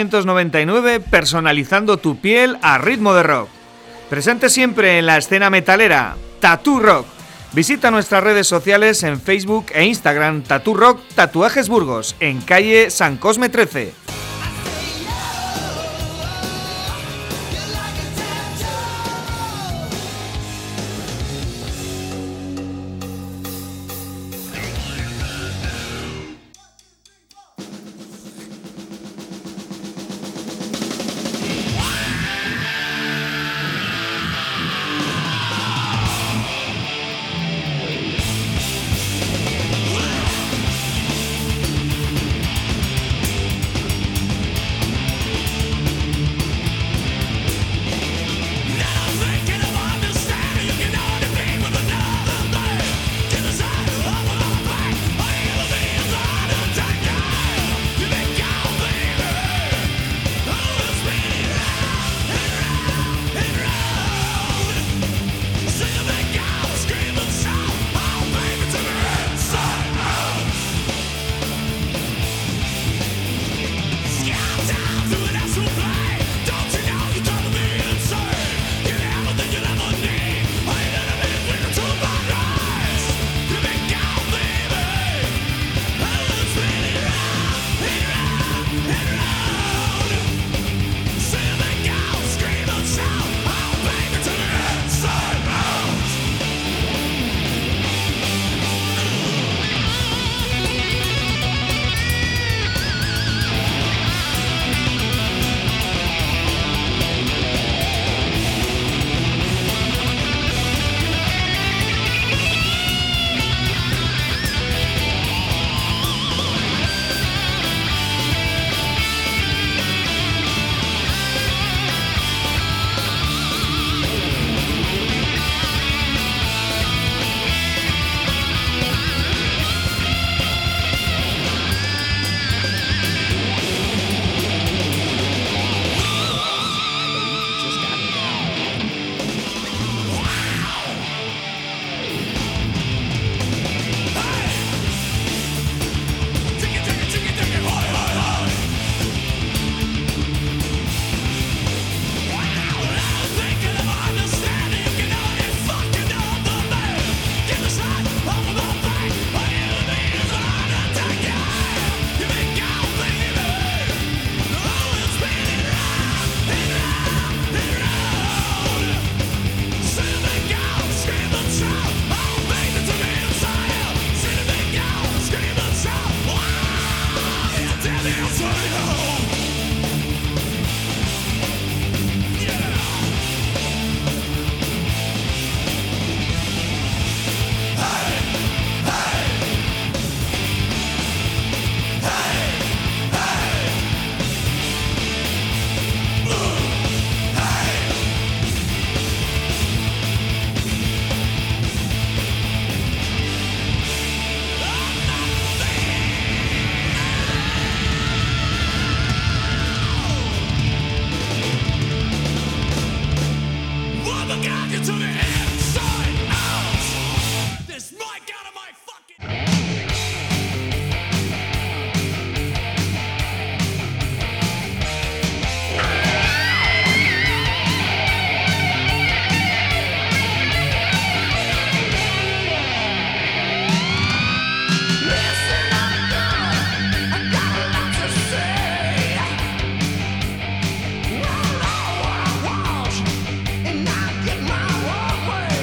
1999, personalizando tu piel a ritmo de rock. Presente siempre en la escena metalera, Tattoo Rock. Visita nuestras redes sociales en Facebook e Instagram, Tattoo Rock Tatuajes Burgos, en calle San Cosme 13. Get my walkway.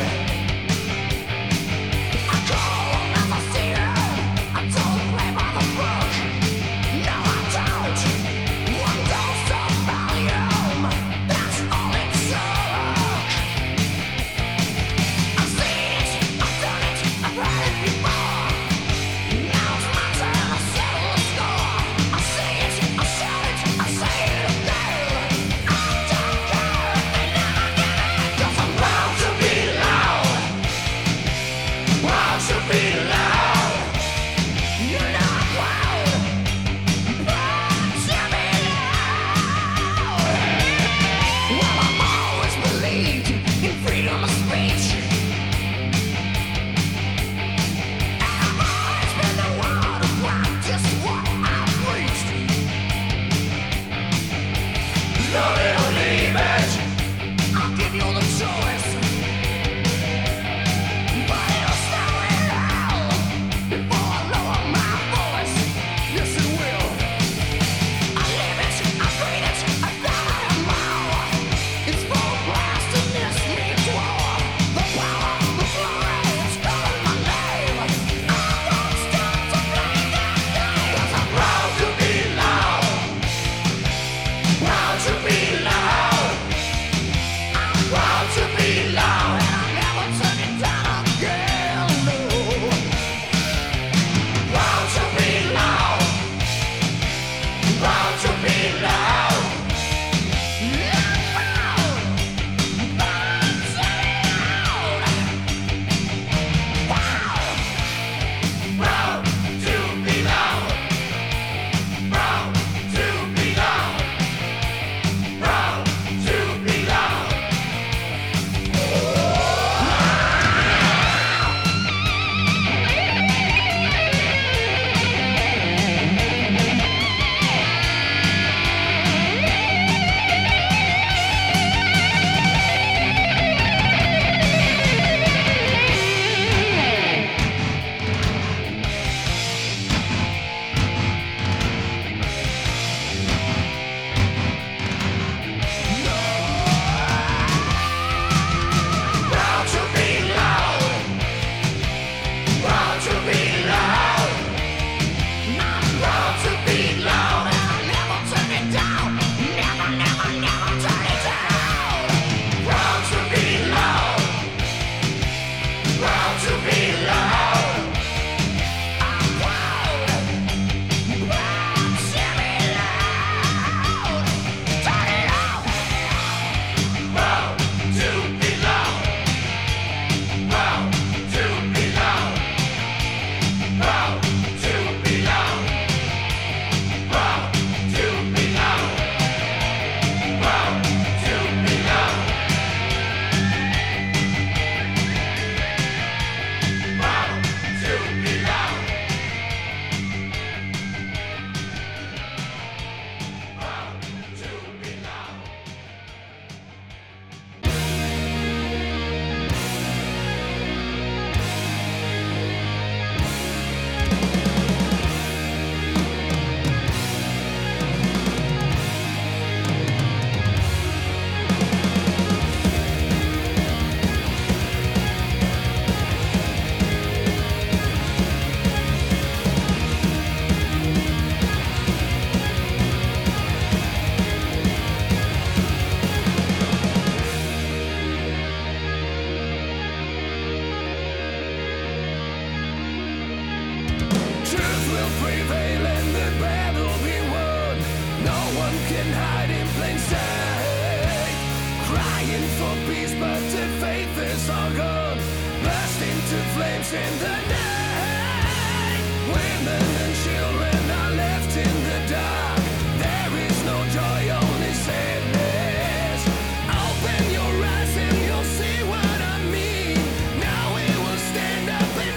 Crying for peace, but the faith is all gone. Burst into flames in the night. Women and children are left in the dark. There is no joy, only sadness. Open your eyes and you'll see what I mean. Now we will stand up and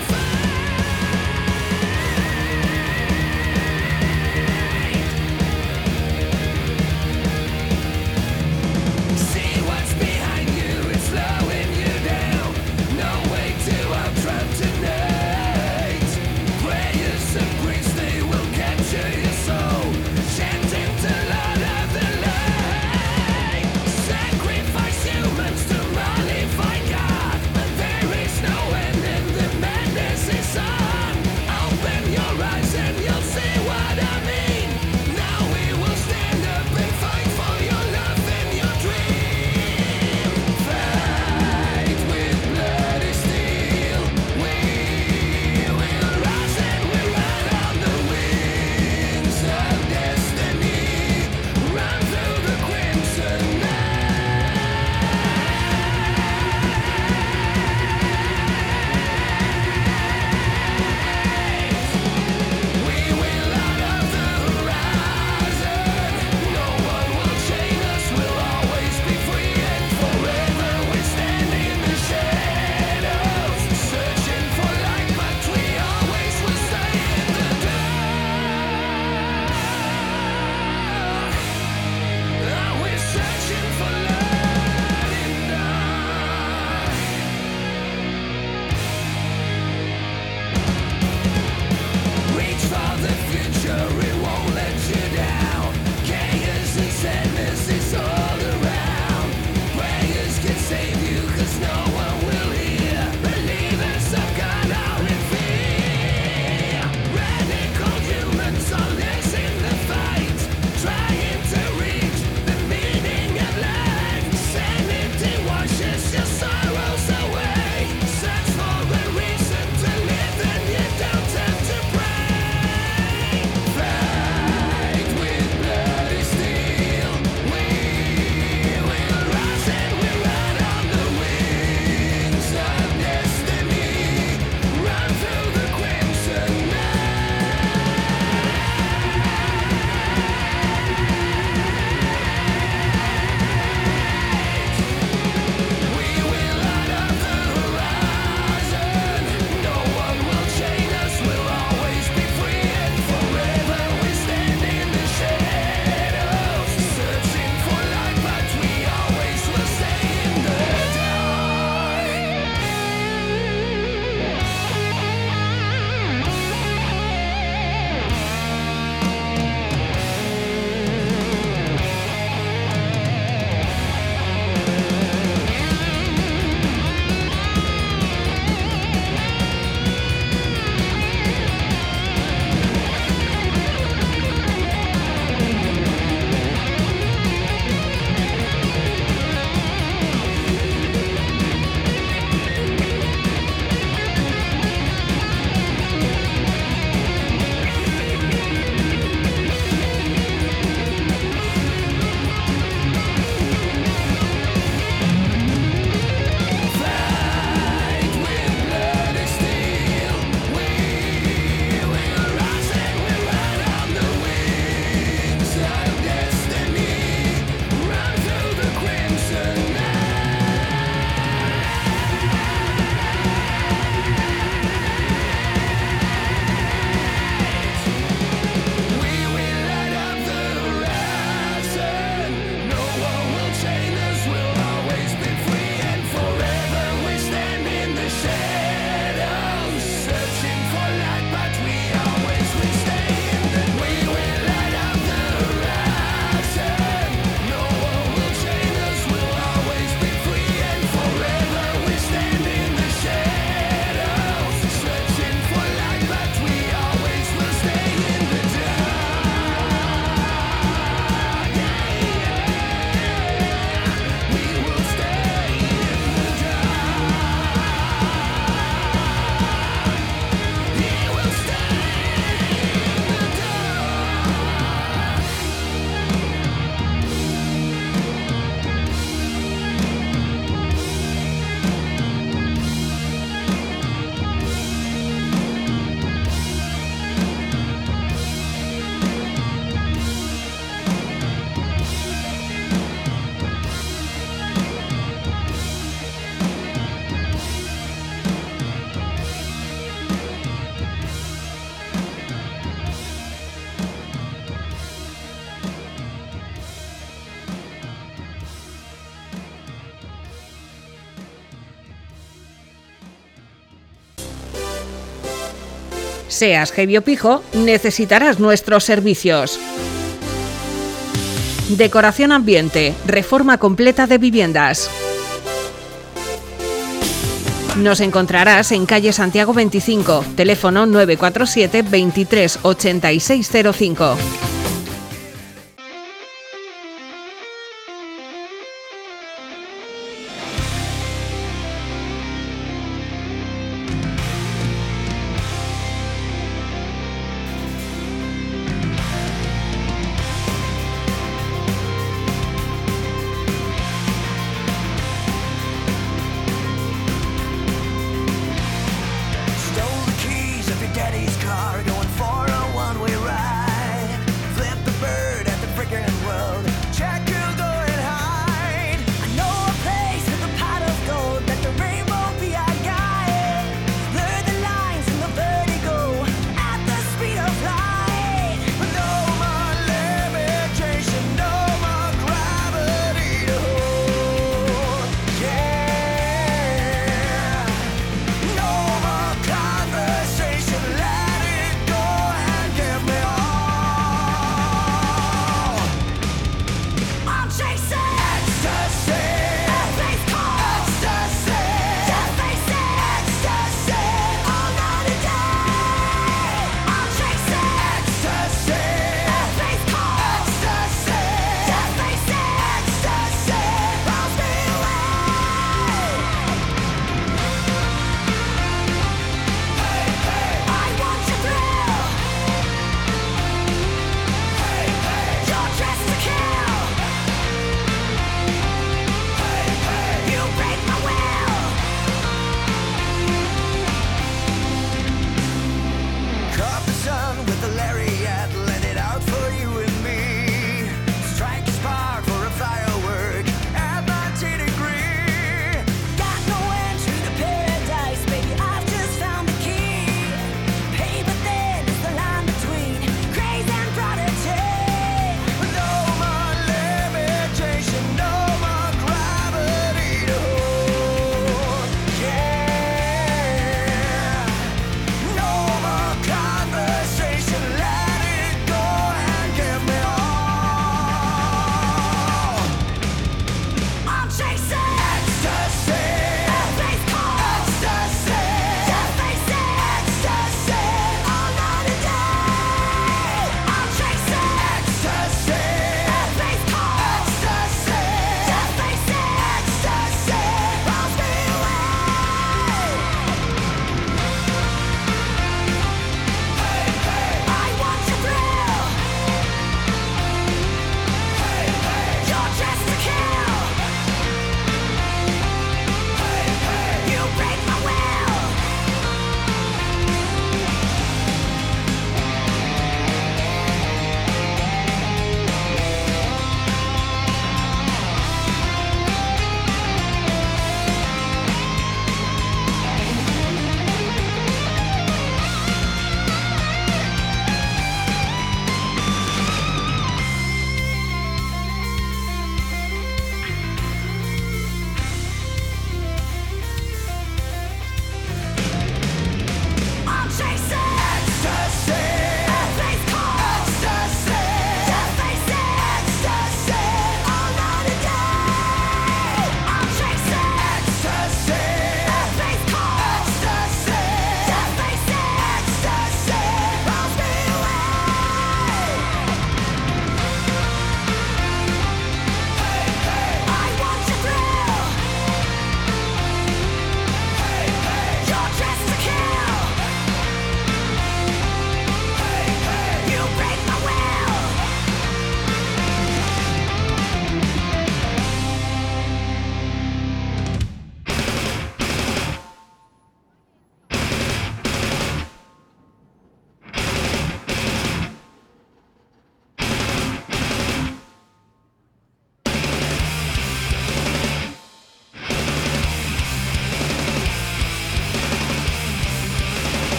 see what's behind you, it's slowing you down. No way to outrun tonight. Prayers and priests, they will Seas heavy o pijo, necesitarás nuestros servicios. Decoración ambiente, reforma completa de viviendas. Nos encontrarás en calle Santiago 25, teléfono 947 23 8605. Stole the keys of your daddy's car, going for a one-way ride.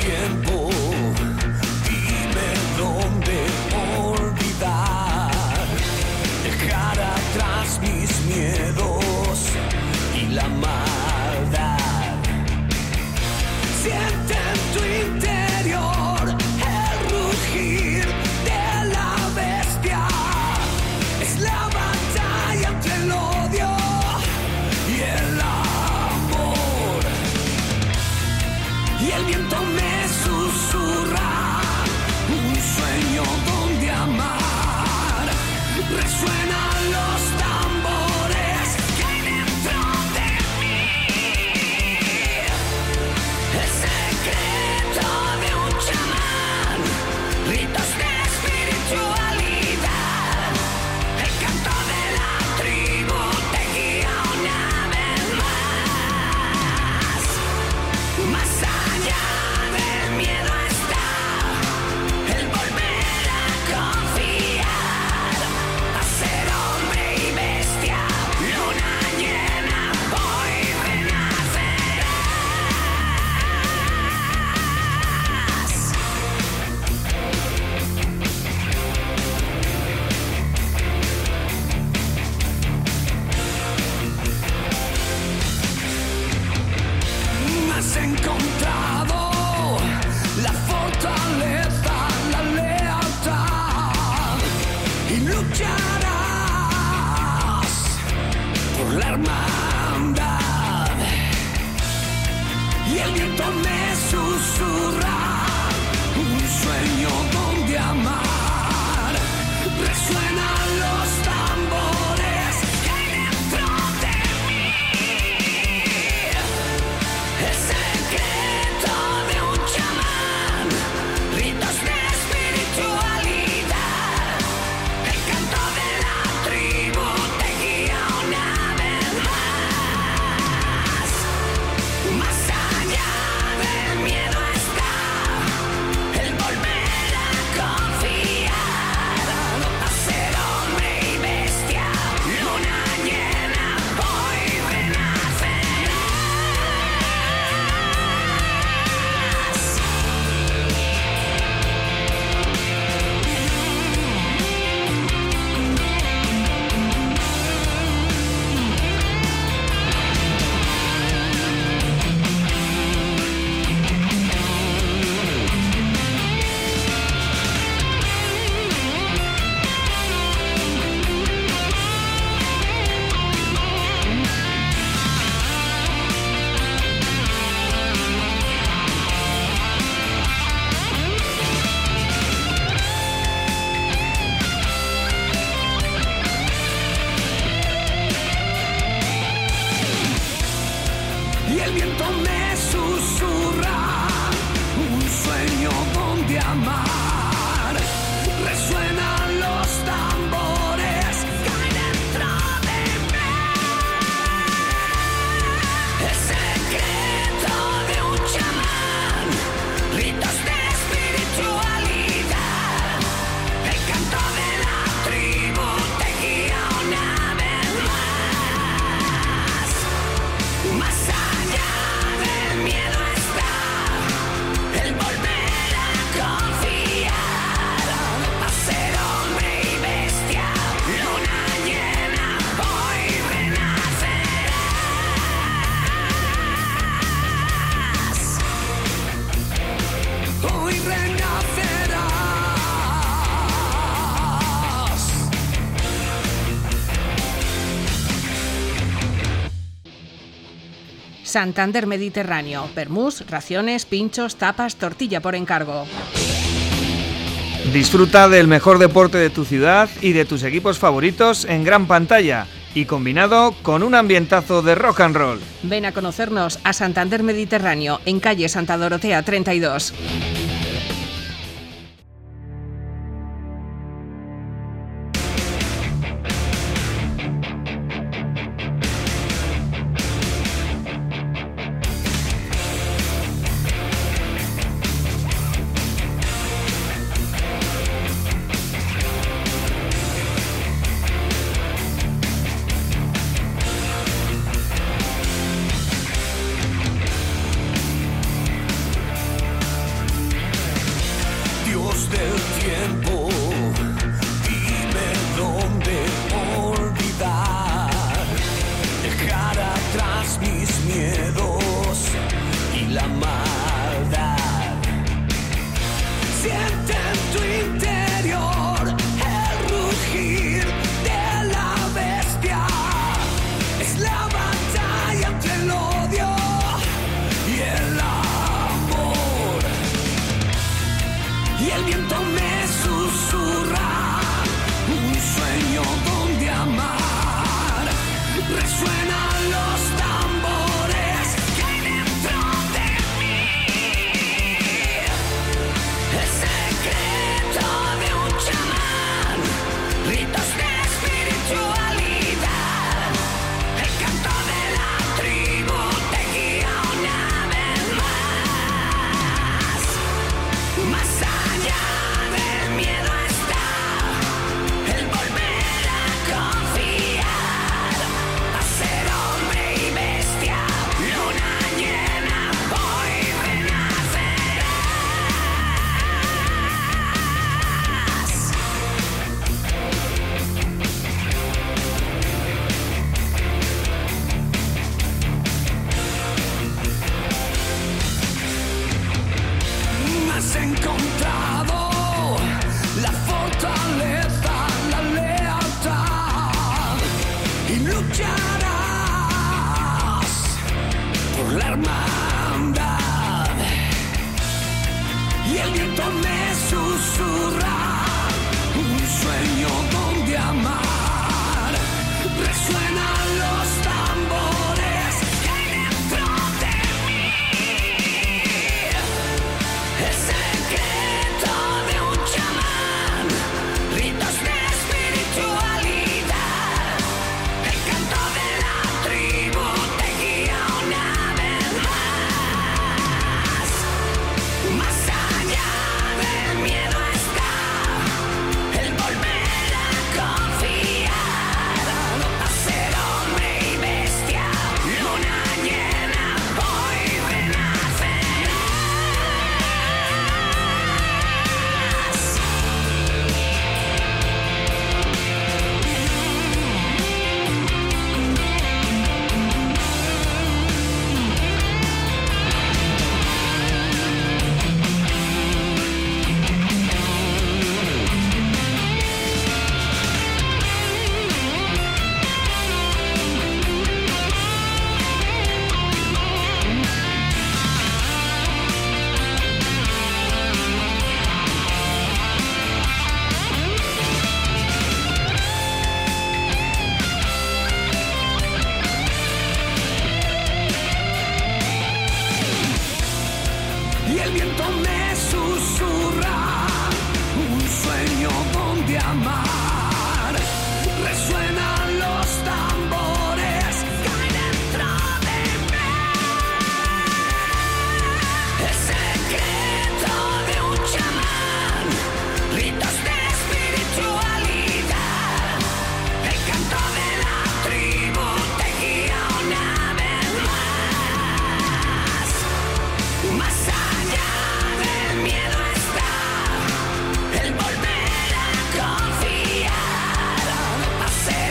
tiempo, dime dónde olvidar, dejar atrás mis miedos y la maldad. Siente en tu interior el rugir de la bestia. Es la batalla entre el odio y el amor. Y el viento me susurra un sueño donde amar. Resuenan los tambores que hay dentro de mí. El secreto de un chamán, ritos de espiritualidad. El canto de la tribu te guía una vez más. Más allá del miedo está el volver a confiar, a ser hombre y bestia, luna llena, hoy renacerás. Has encontrado la fortaleza, la lealtad y lucharás por la hermandad. Y el viento me susurra un sueño donde amar. Resuenan los tambores que hay dentro de mí. El secreto de un chamán, ritos de espiritualidad. El canto de la tribu te guía una vez más. Más allá del miedo está el volver a confiar, a ser hombre y bestia, luna llena, hoy renacerás. Y el viento me susurra un sueño donde amar. Resuenan los tambores que hay dentro de mí. El secreto de un chamán, ritos de espiritualidad. El canto de la tribu te guía una vez más. Más allá del miedo está el volver a confiar, a ser hombre y bestia, luna llena, hoy renacerás. Hoy renacerás. Santander Mediterráneo. Vermús, raciones, pinchos, tapas, tortilla por encargo. Disfruta del mejor deporte de tu ciudad y de tus equipos favoritos en gran pantalla y combinado con un ambientazo de rock and roll. Ven a conocernos a Santander Mediterráneo, en calle Santa Dorotea 32. tiempo. Dime dónde olvidar, dejar atrás mis miedos y la maldad. Siente en tu interior el rugir de la bestia. Es la batalla entre el odio y el amor. Y el viento me susurra un sueño donde amar. Resuenan los tambores que hay dentro de mí. El secreto de un chamán, ritos de espiritualidad. El canto de la tribu te guía una vez más. Más allá del miedo está el volver a confiar, a ser hombre y bestia, luna llena, hoy renacerás. Has encontrado la fortaleza, la lealtad y lucharás por la hermandad. Y el viento me susurra un sueño donde amar. Resuenan los tambores que hay dentro de mí. El secreto de un chamán, ritos de espiritualidad. El canto de la tribu te guía una vez más. Más allá del miedo está el volver a confiar, a ser hombre y bestia, luna llena, hoy renacerás. Y el viento me susurra un sueño donde amar. Resuenan los tambores que hay dentro de mí. El secreto de un chamán, ritos de espiritualidad. El canto de la tribu te guía una vez más. Más allá del miedo está el volver a confiar, a ser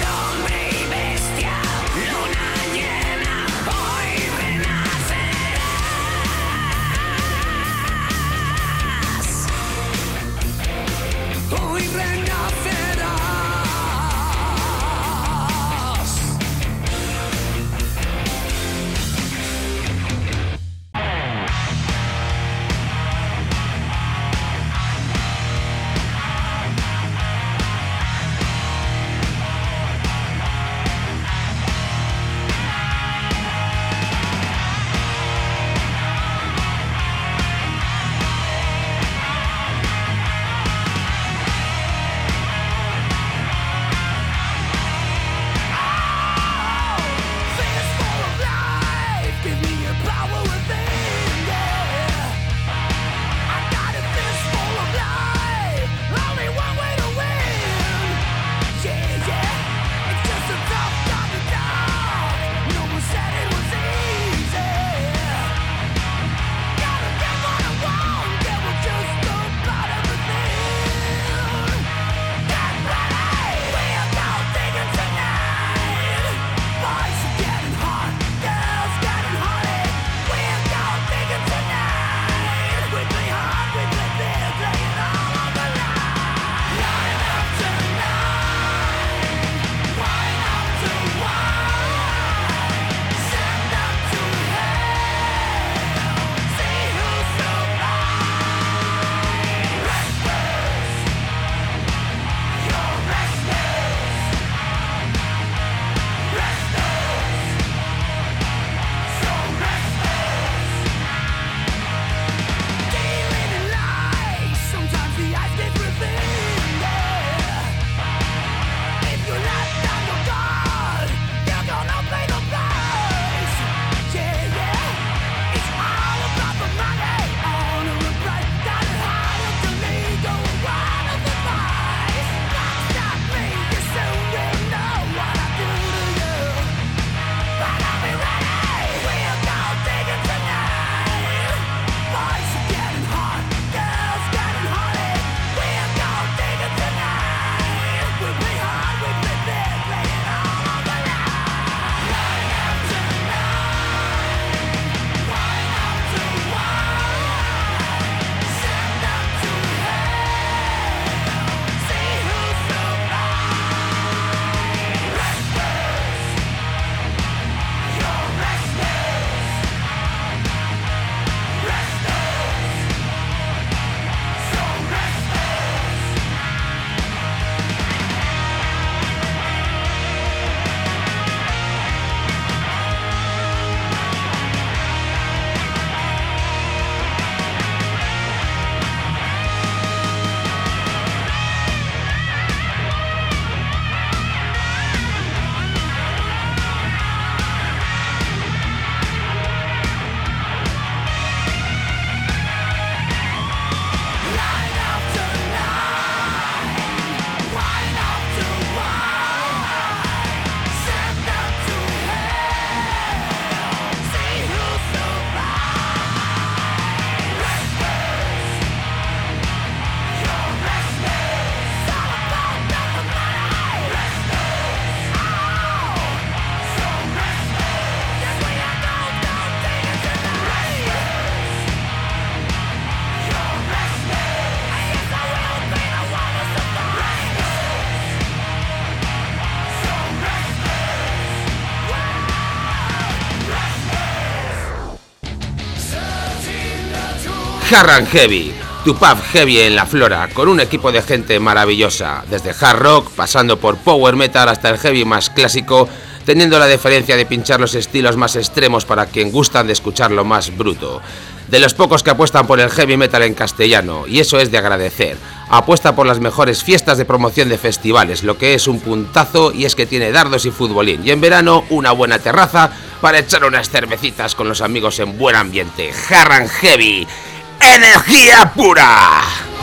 Hard and Heavy, tu pub heavy en la Flora, con un equipo de gente maravillosa, desde hard rock, pasando por power metal hasta el heavy más clásico, teniendo la diferencia de pinchar los estilos más extremos para quien gustan de escuchar lo más bruto. De los pocos que apuestan por el heavy metal en castellano, y eso es de agradecer. Apuesta por las mejores fiestas de promoción de festivales, lo que es un puntazo, y es que tiene dardos y futbolín, y en verano una buena terraza para echar unas cervecitas con los amigos en buen ambiente. Hard and Heavy, energía pura.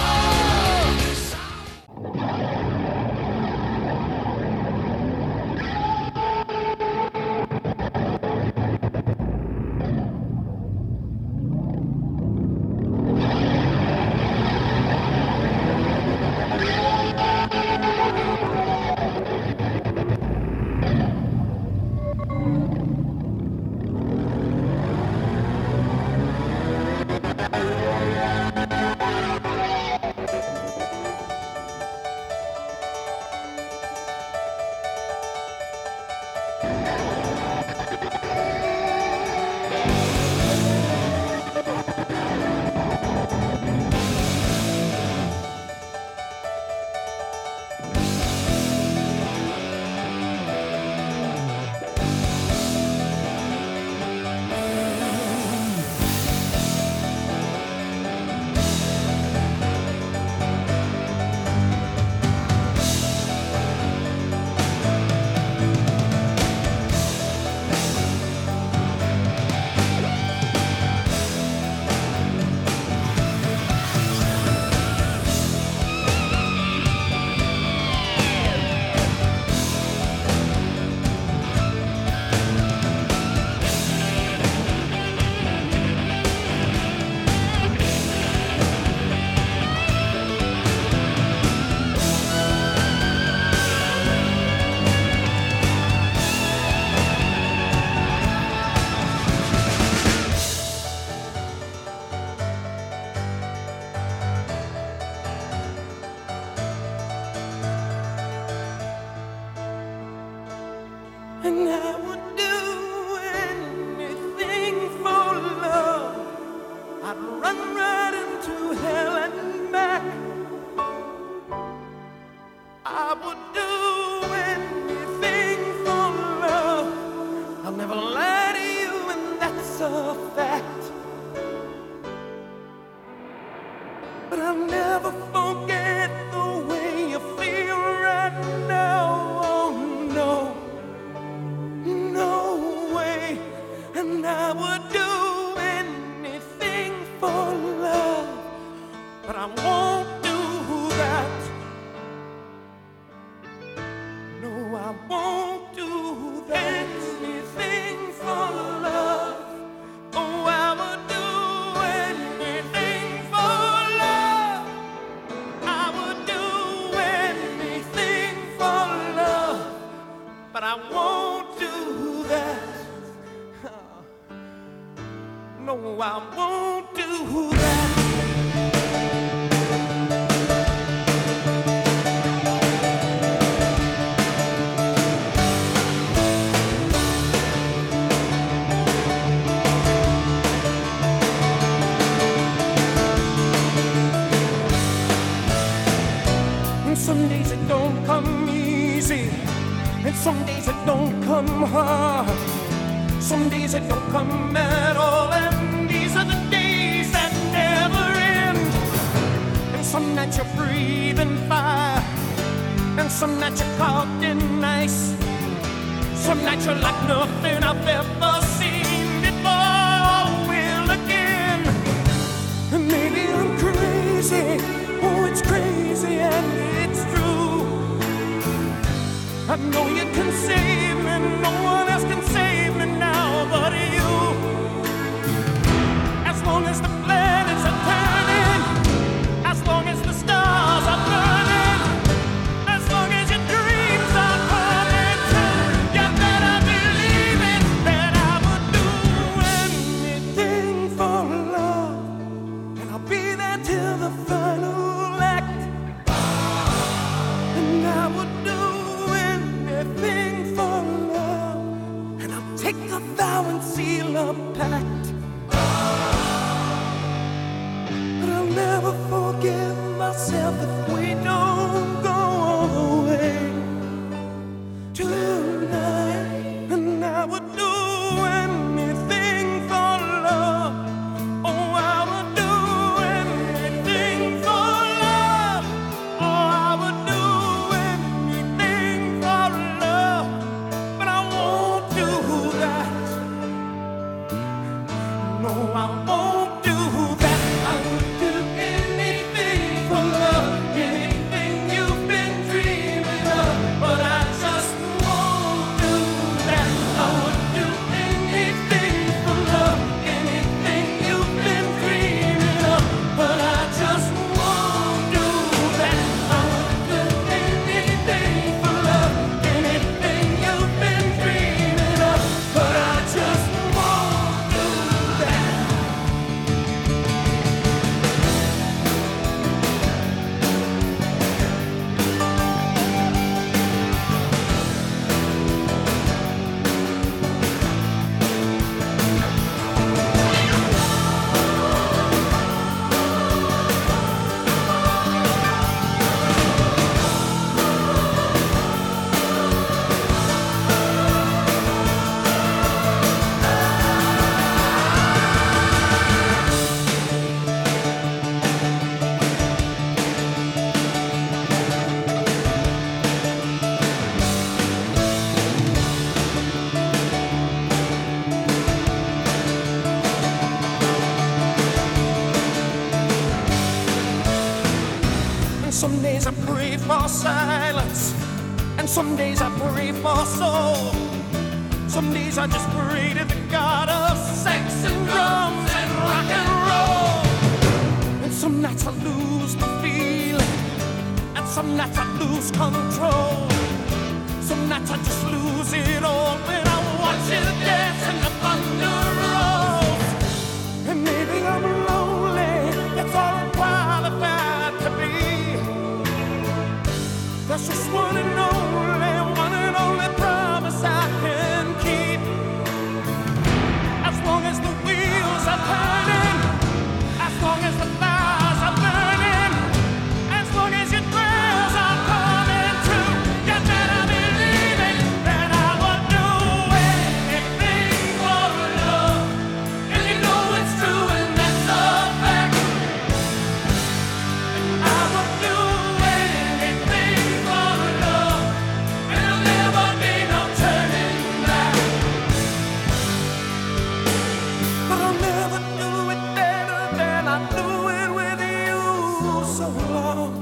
And I would do anything for love. I'd run right into hell and back. I would do anything for love. I'll never lie to you, and that's a fact. But I'll never forget the way you feel right now. Oh no. No way, and I would do anything for love, but I won't do that. No, I won't do that. Anything for love. Oh, I would do anything for love. I would do anything for love, but I won't do that. No, I won't do that. And some days it don't come easy, and some days it don't come hard. Some days it don't come at all, and these are the days that never end. And some nights you're breathing fire, and some nights you're caught in ice. Some nights you're like nothing I've ever seen before or will again. And maybe I'm crazy, oh it's crazy and it's true. I know you can save me, no one else can save me now but you. As long as the planets are turning, as long as the stars are burning, as long as your dreams are coming true, you better believe it, that I would do anything for love, and I'll be there till the final act. And I would do anything for love, and I'll take a vow and seal a pact. forgive myself if we don't go all the way tonight. And I would do anything for love. Oh, I would do anything for love. Oh, I would do anything for love. But I won't do that. No, I won't do that. I would do anything for love, anything you've been dreaming of. But I just won't do that. I would do anything for love, anything you've been dreaming of. But I just won't do that. I would do anything for love, anything you've been dreaming of. But I just won't do that. And some days I pray for silence, and some days I pray for soul. Some days I just pray to the God of sex and drums and rock and roll. And some nights I lose the feeling, and some nights I lose control. Some nights I just lose it all when I watch you dance and the thunder rolls. And maybe I'm lonely, that's all I'm qualified to be. That's just one and only promise I can keep. As long as the wheels are turning, as long as the fires are burning, as long as your prayers are coming true, you better believe it, that I would do anything for love. And you know it's true and that's a fact. I would do anything for love, and there'll never be no turning back. But I'll never do it better than I do it with you. So long,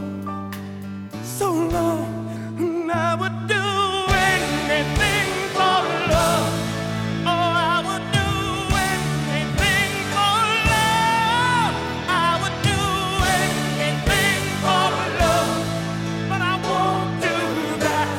and I would do anything for love. Oh, I would do anything for love. I would do anything for love, but I won't do that.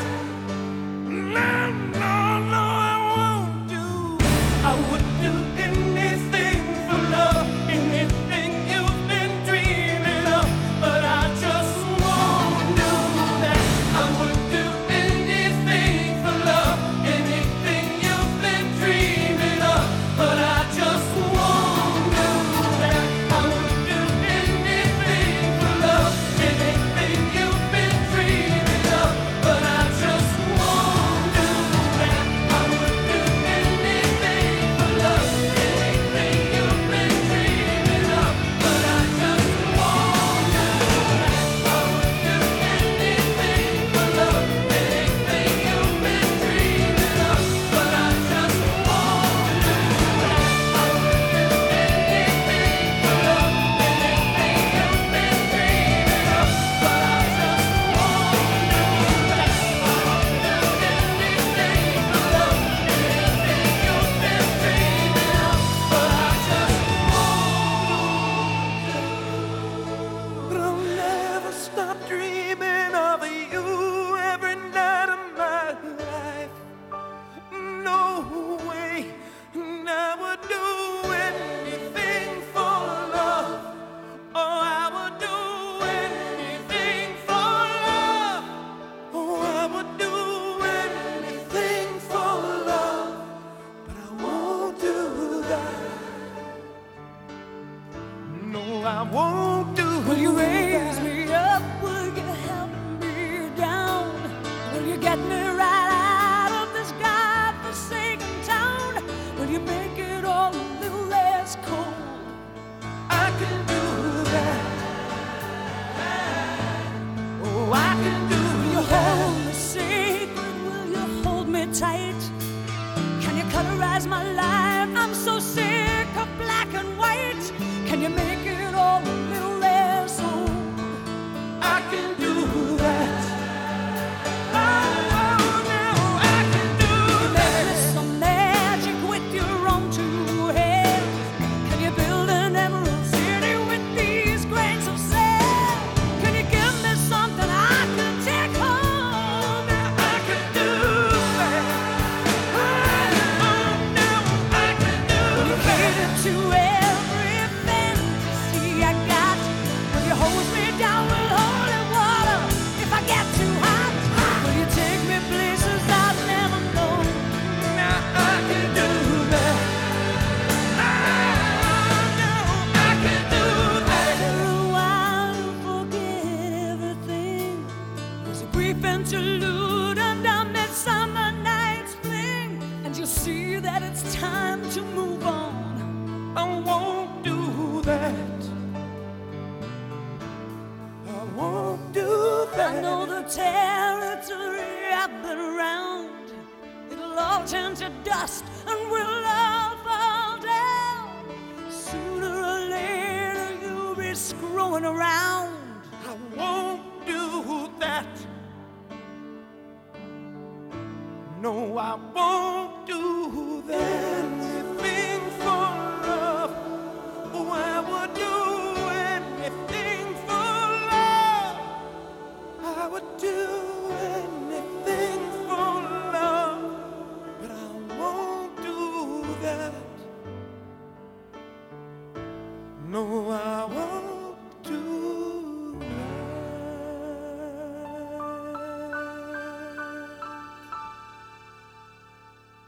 No, I won't do. I would do anything for love, anything you've been dreaming of, but I just won't do that. I would do anything for love, anything you've been dreaming of, but I just won't do that. I would do anything for love, anything you've been dreaming of, but I just won't do that. I would do anything for love, anything you've been dreaming of, but I just won't do that. I would do anything for love, anything you've been dreaming of, but I just won't do that. I would do anything for love, anything you've been dreaming of, but I just won't do that. I would do anything for love, anything you've been dreaming of, but I just won't. But I'll never stop dreaming of you every night of my life. No way. And I would do anything for love. Oh, I would do anything for love. Oh, I would do anything for love, but I won't do that. No, I won't do Will you raise me up? Will you help me down? Will you get me right out of this godforsaken town? Will you make it all a little less cold? I can do that. Oh, I can do that. Will you hold me sacred? Will you hold me tight? Can you colorize my life? I'm so sick of black and white. Can you make it all a little less old? I can do that. Oh, now I can do that. There's some magic with your own two hands. Can you build an emerald city with these grains of sand? Can you give me something I can take home? Now I can do that. Oh, now I can do that. Will you cater to every fantasy I got? Will you hose me down with holy water if I get too hot? Will you take me places I've never known? Now I can do that. Oh, now I can do that. After a while you forget everything. There's a brief interlude under Midsummer Night's Fling, and you see that it's time to move on. I won't do that. I won't do that. I know the territory I've been around. It'll all turn to dust and we'll all fall down. Sooner or later you'll be screwing around. I won't do that. No, I won't do that. Anything for love. Oh, I would do anything for love. I would do anything for love. But I won't do that. No, I won't do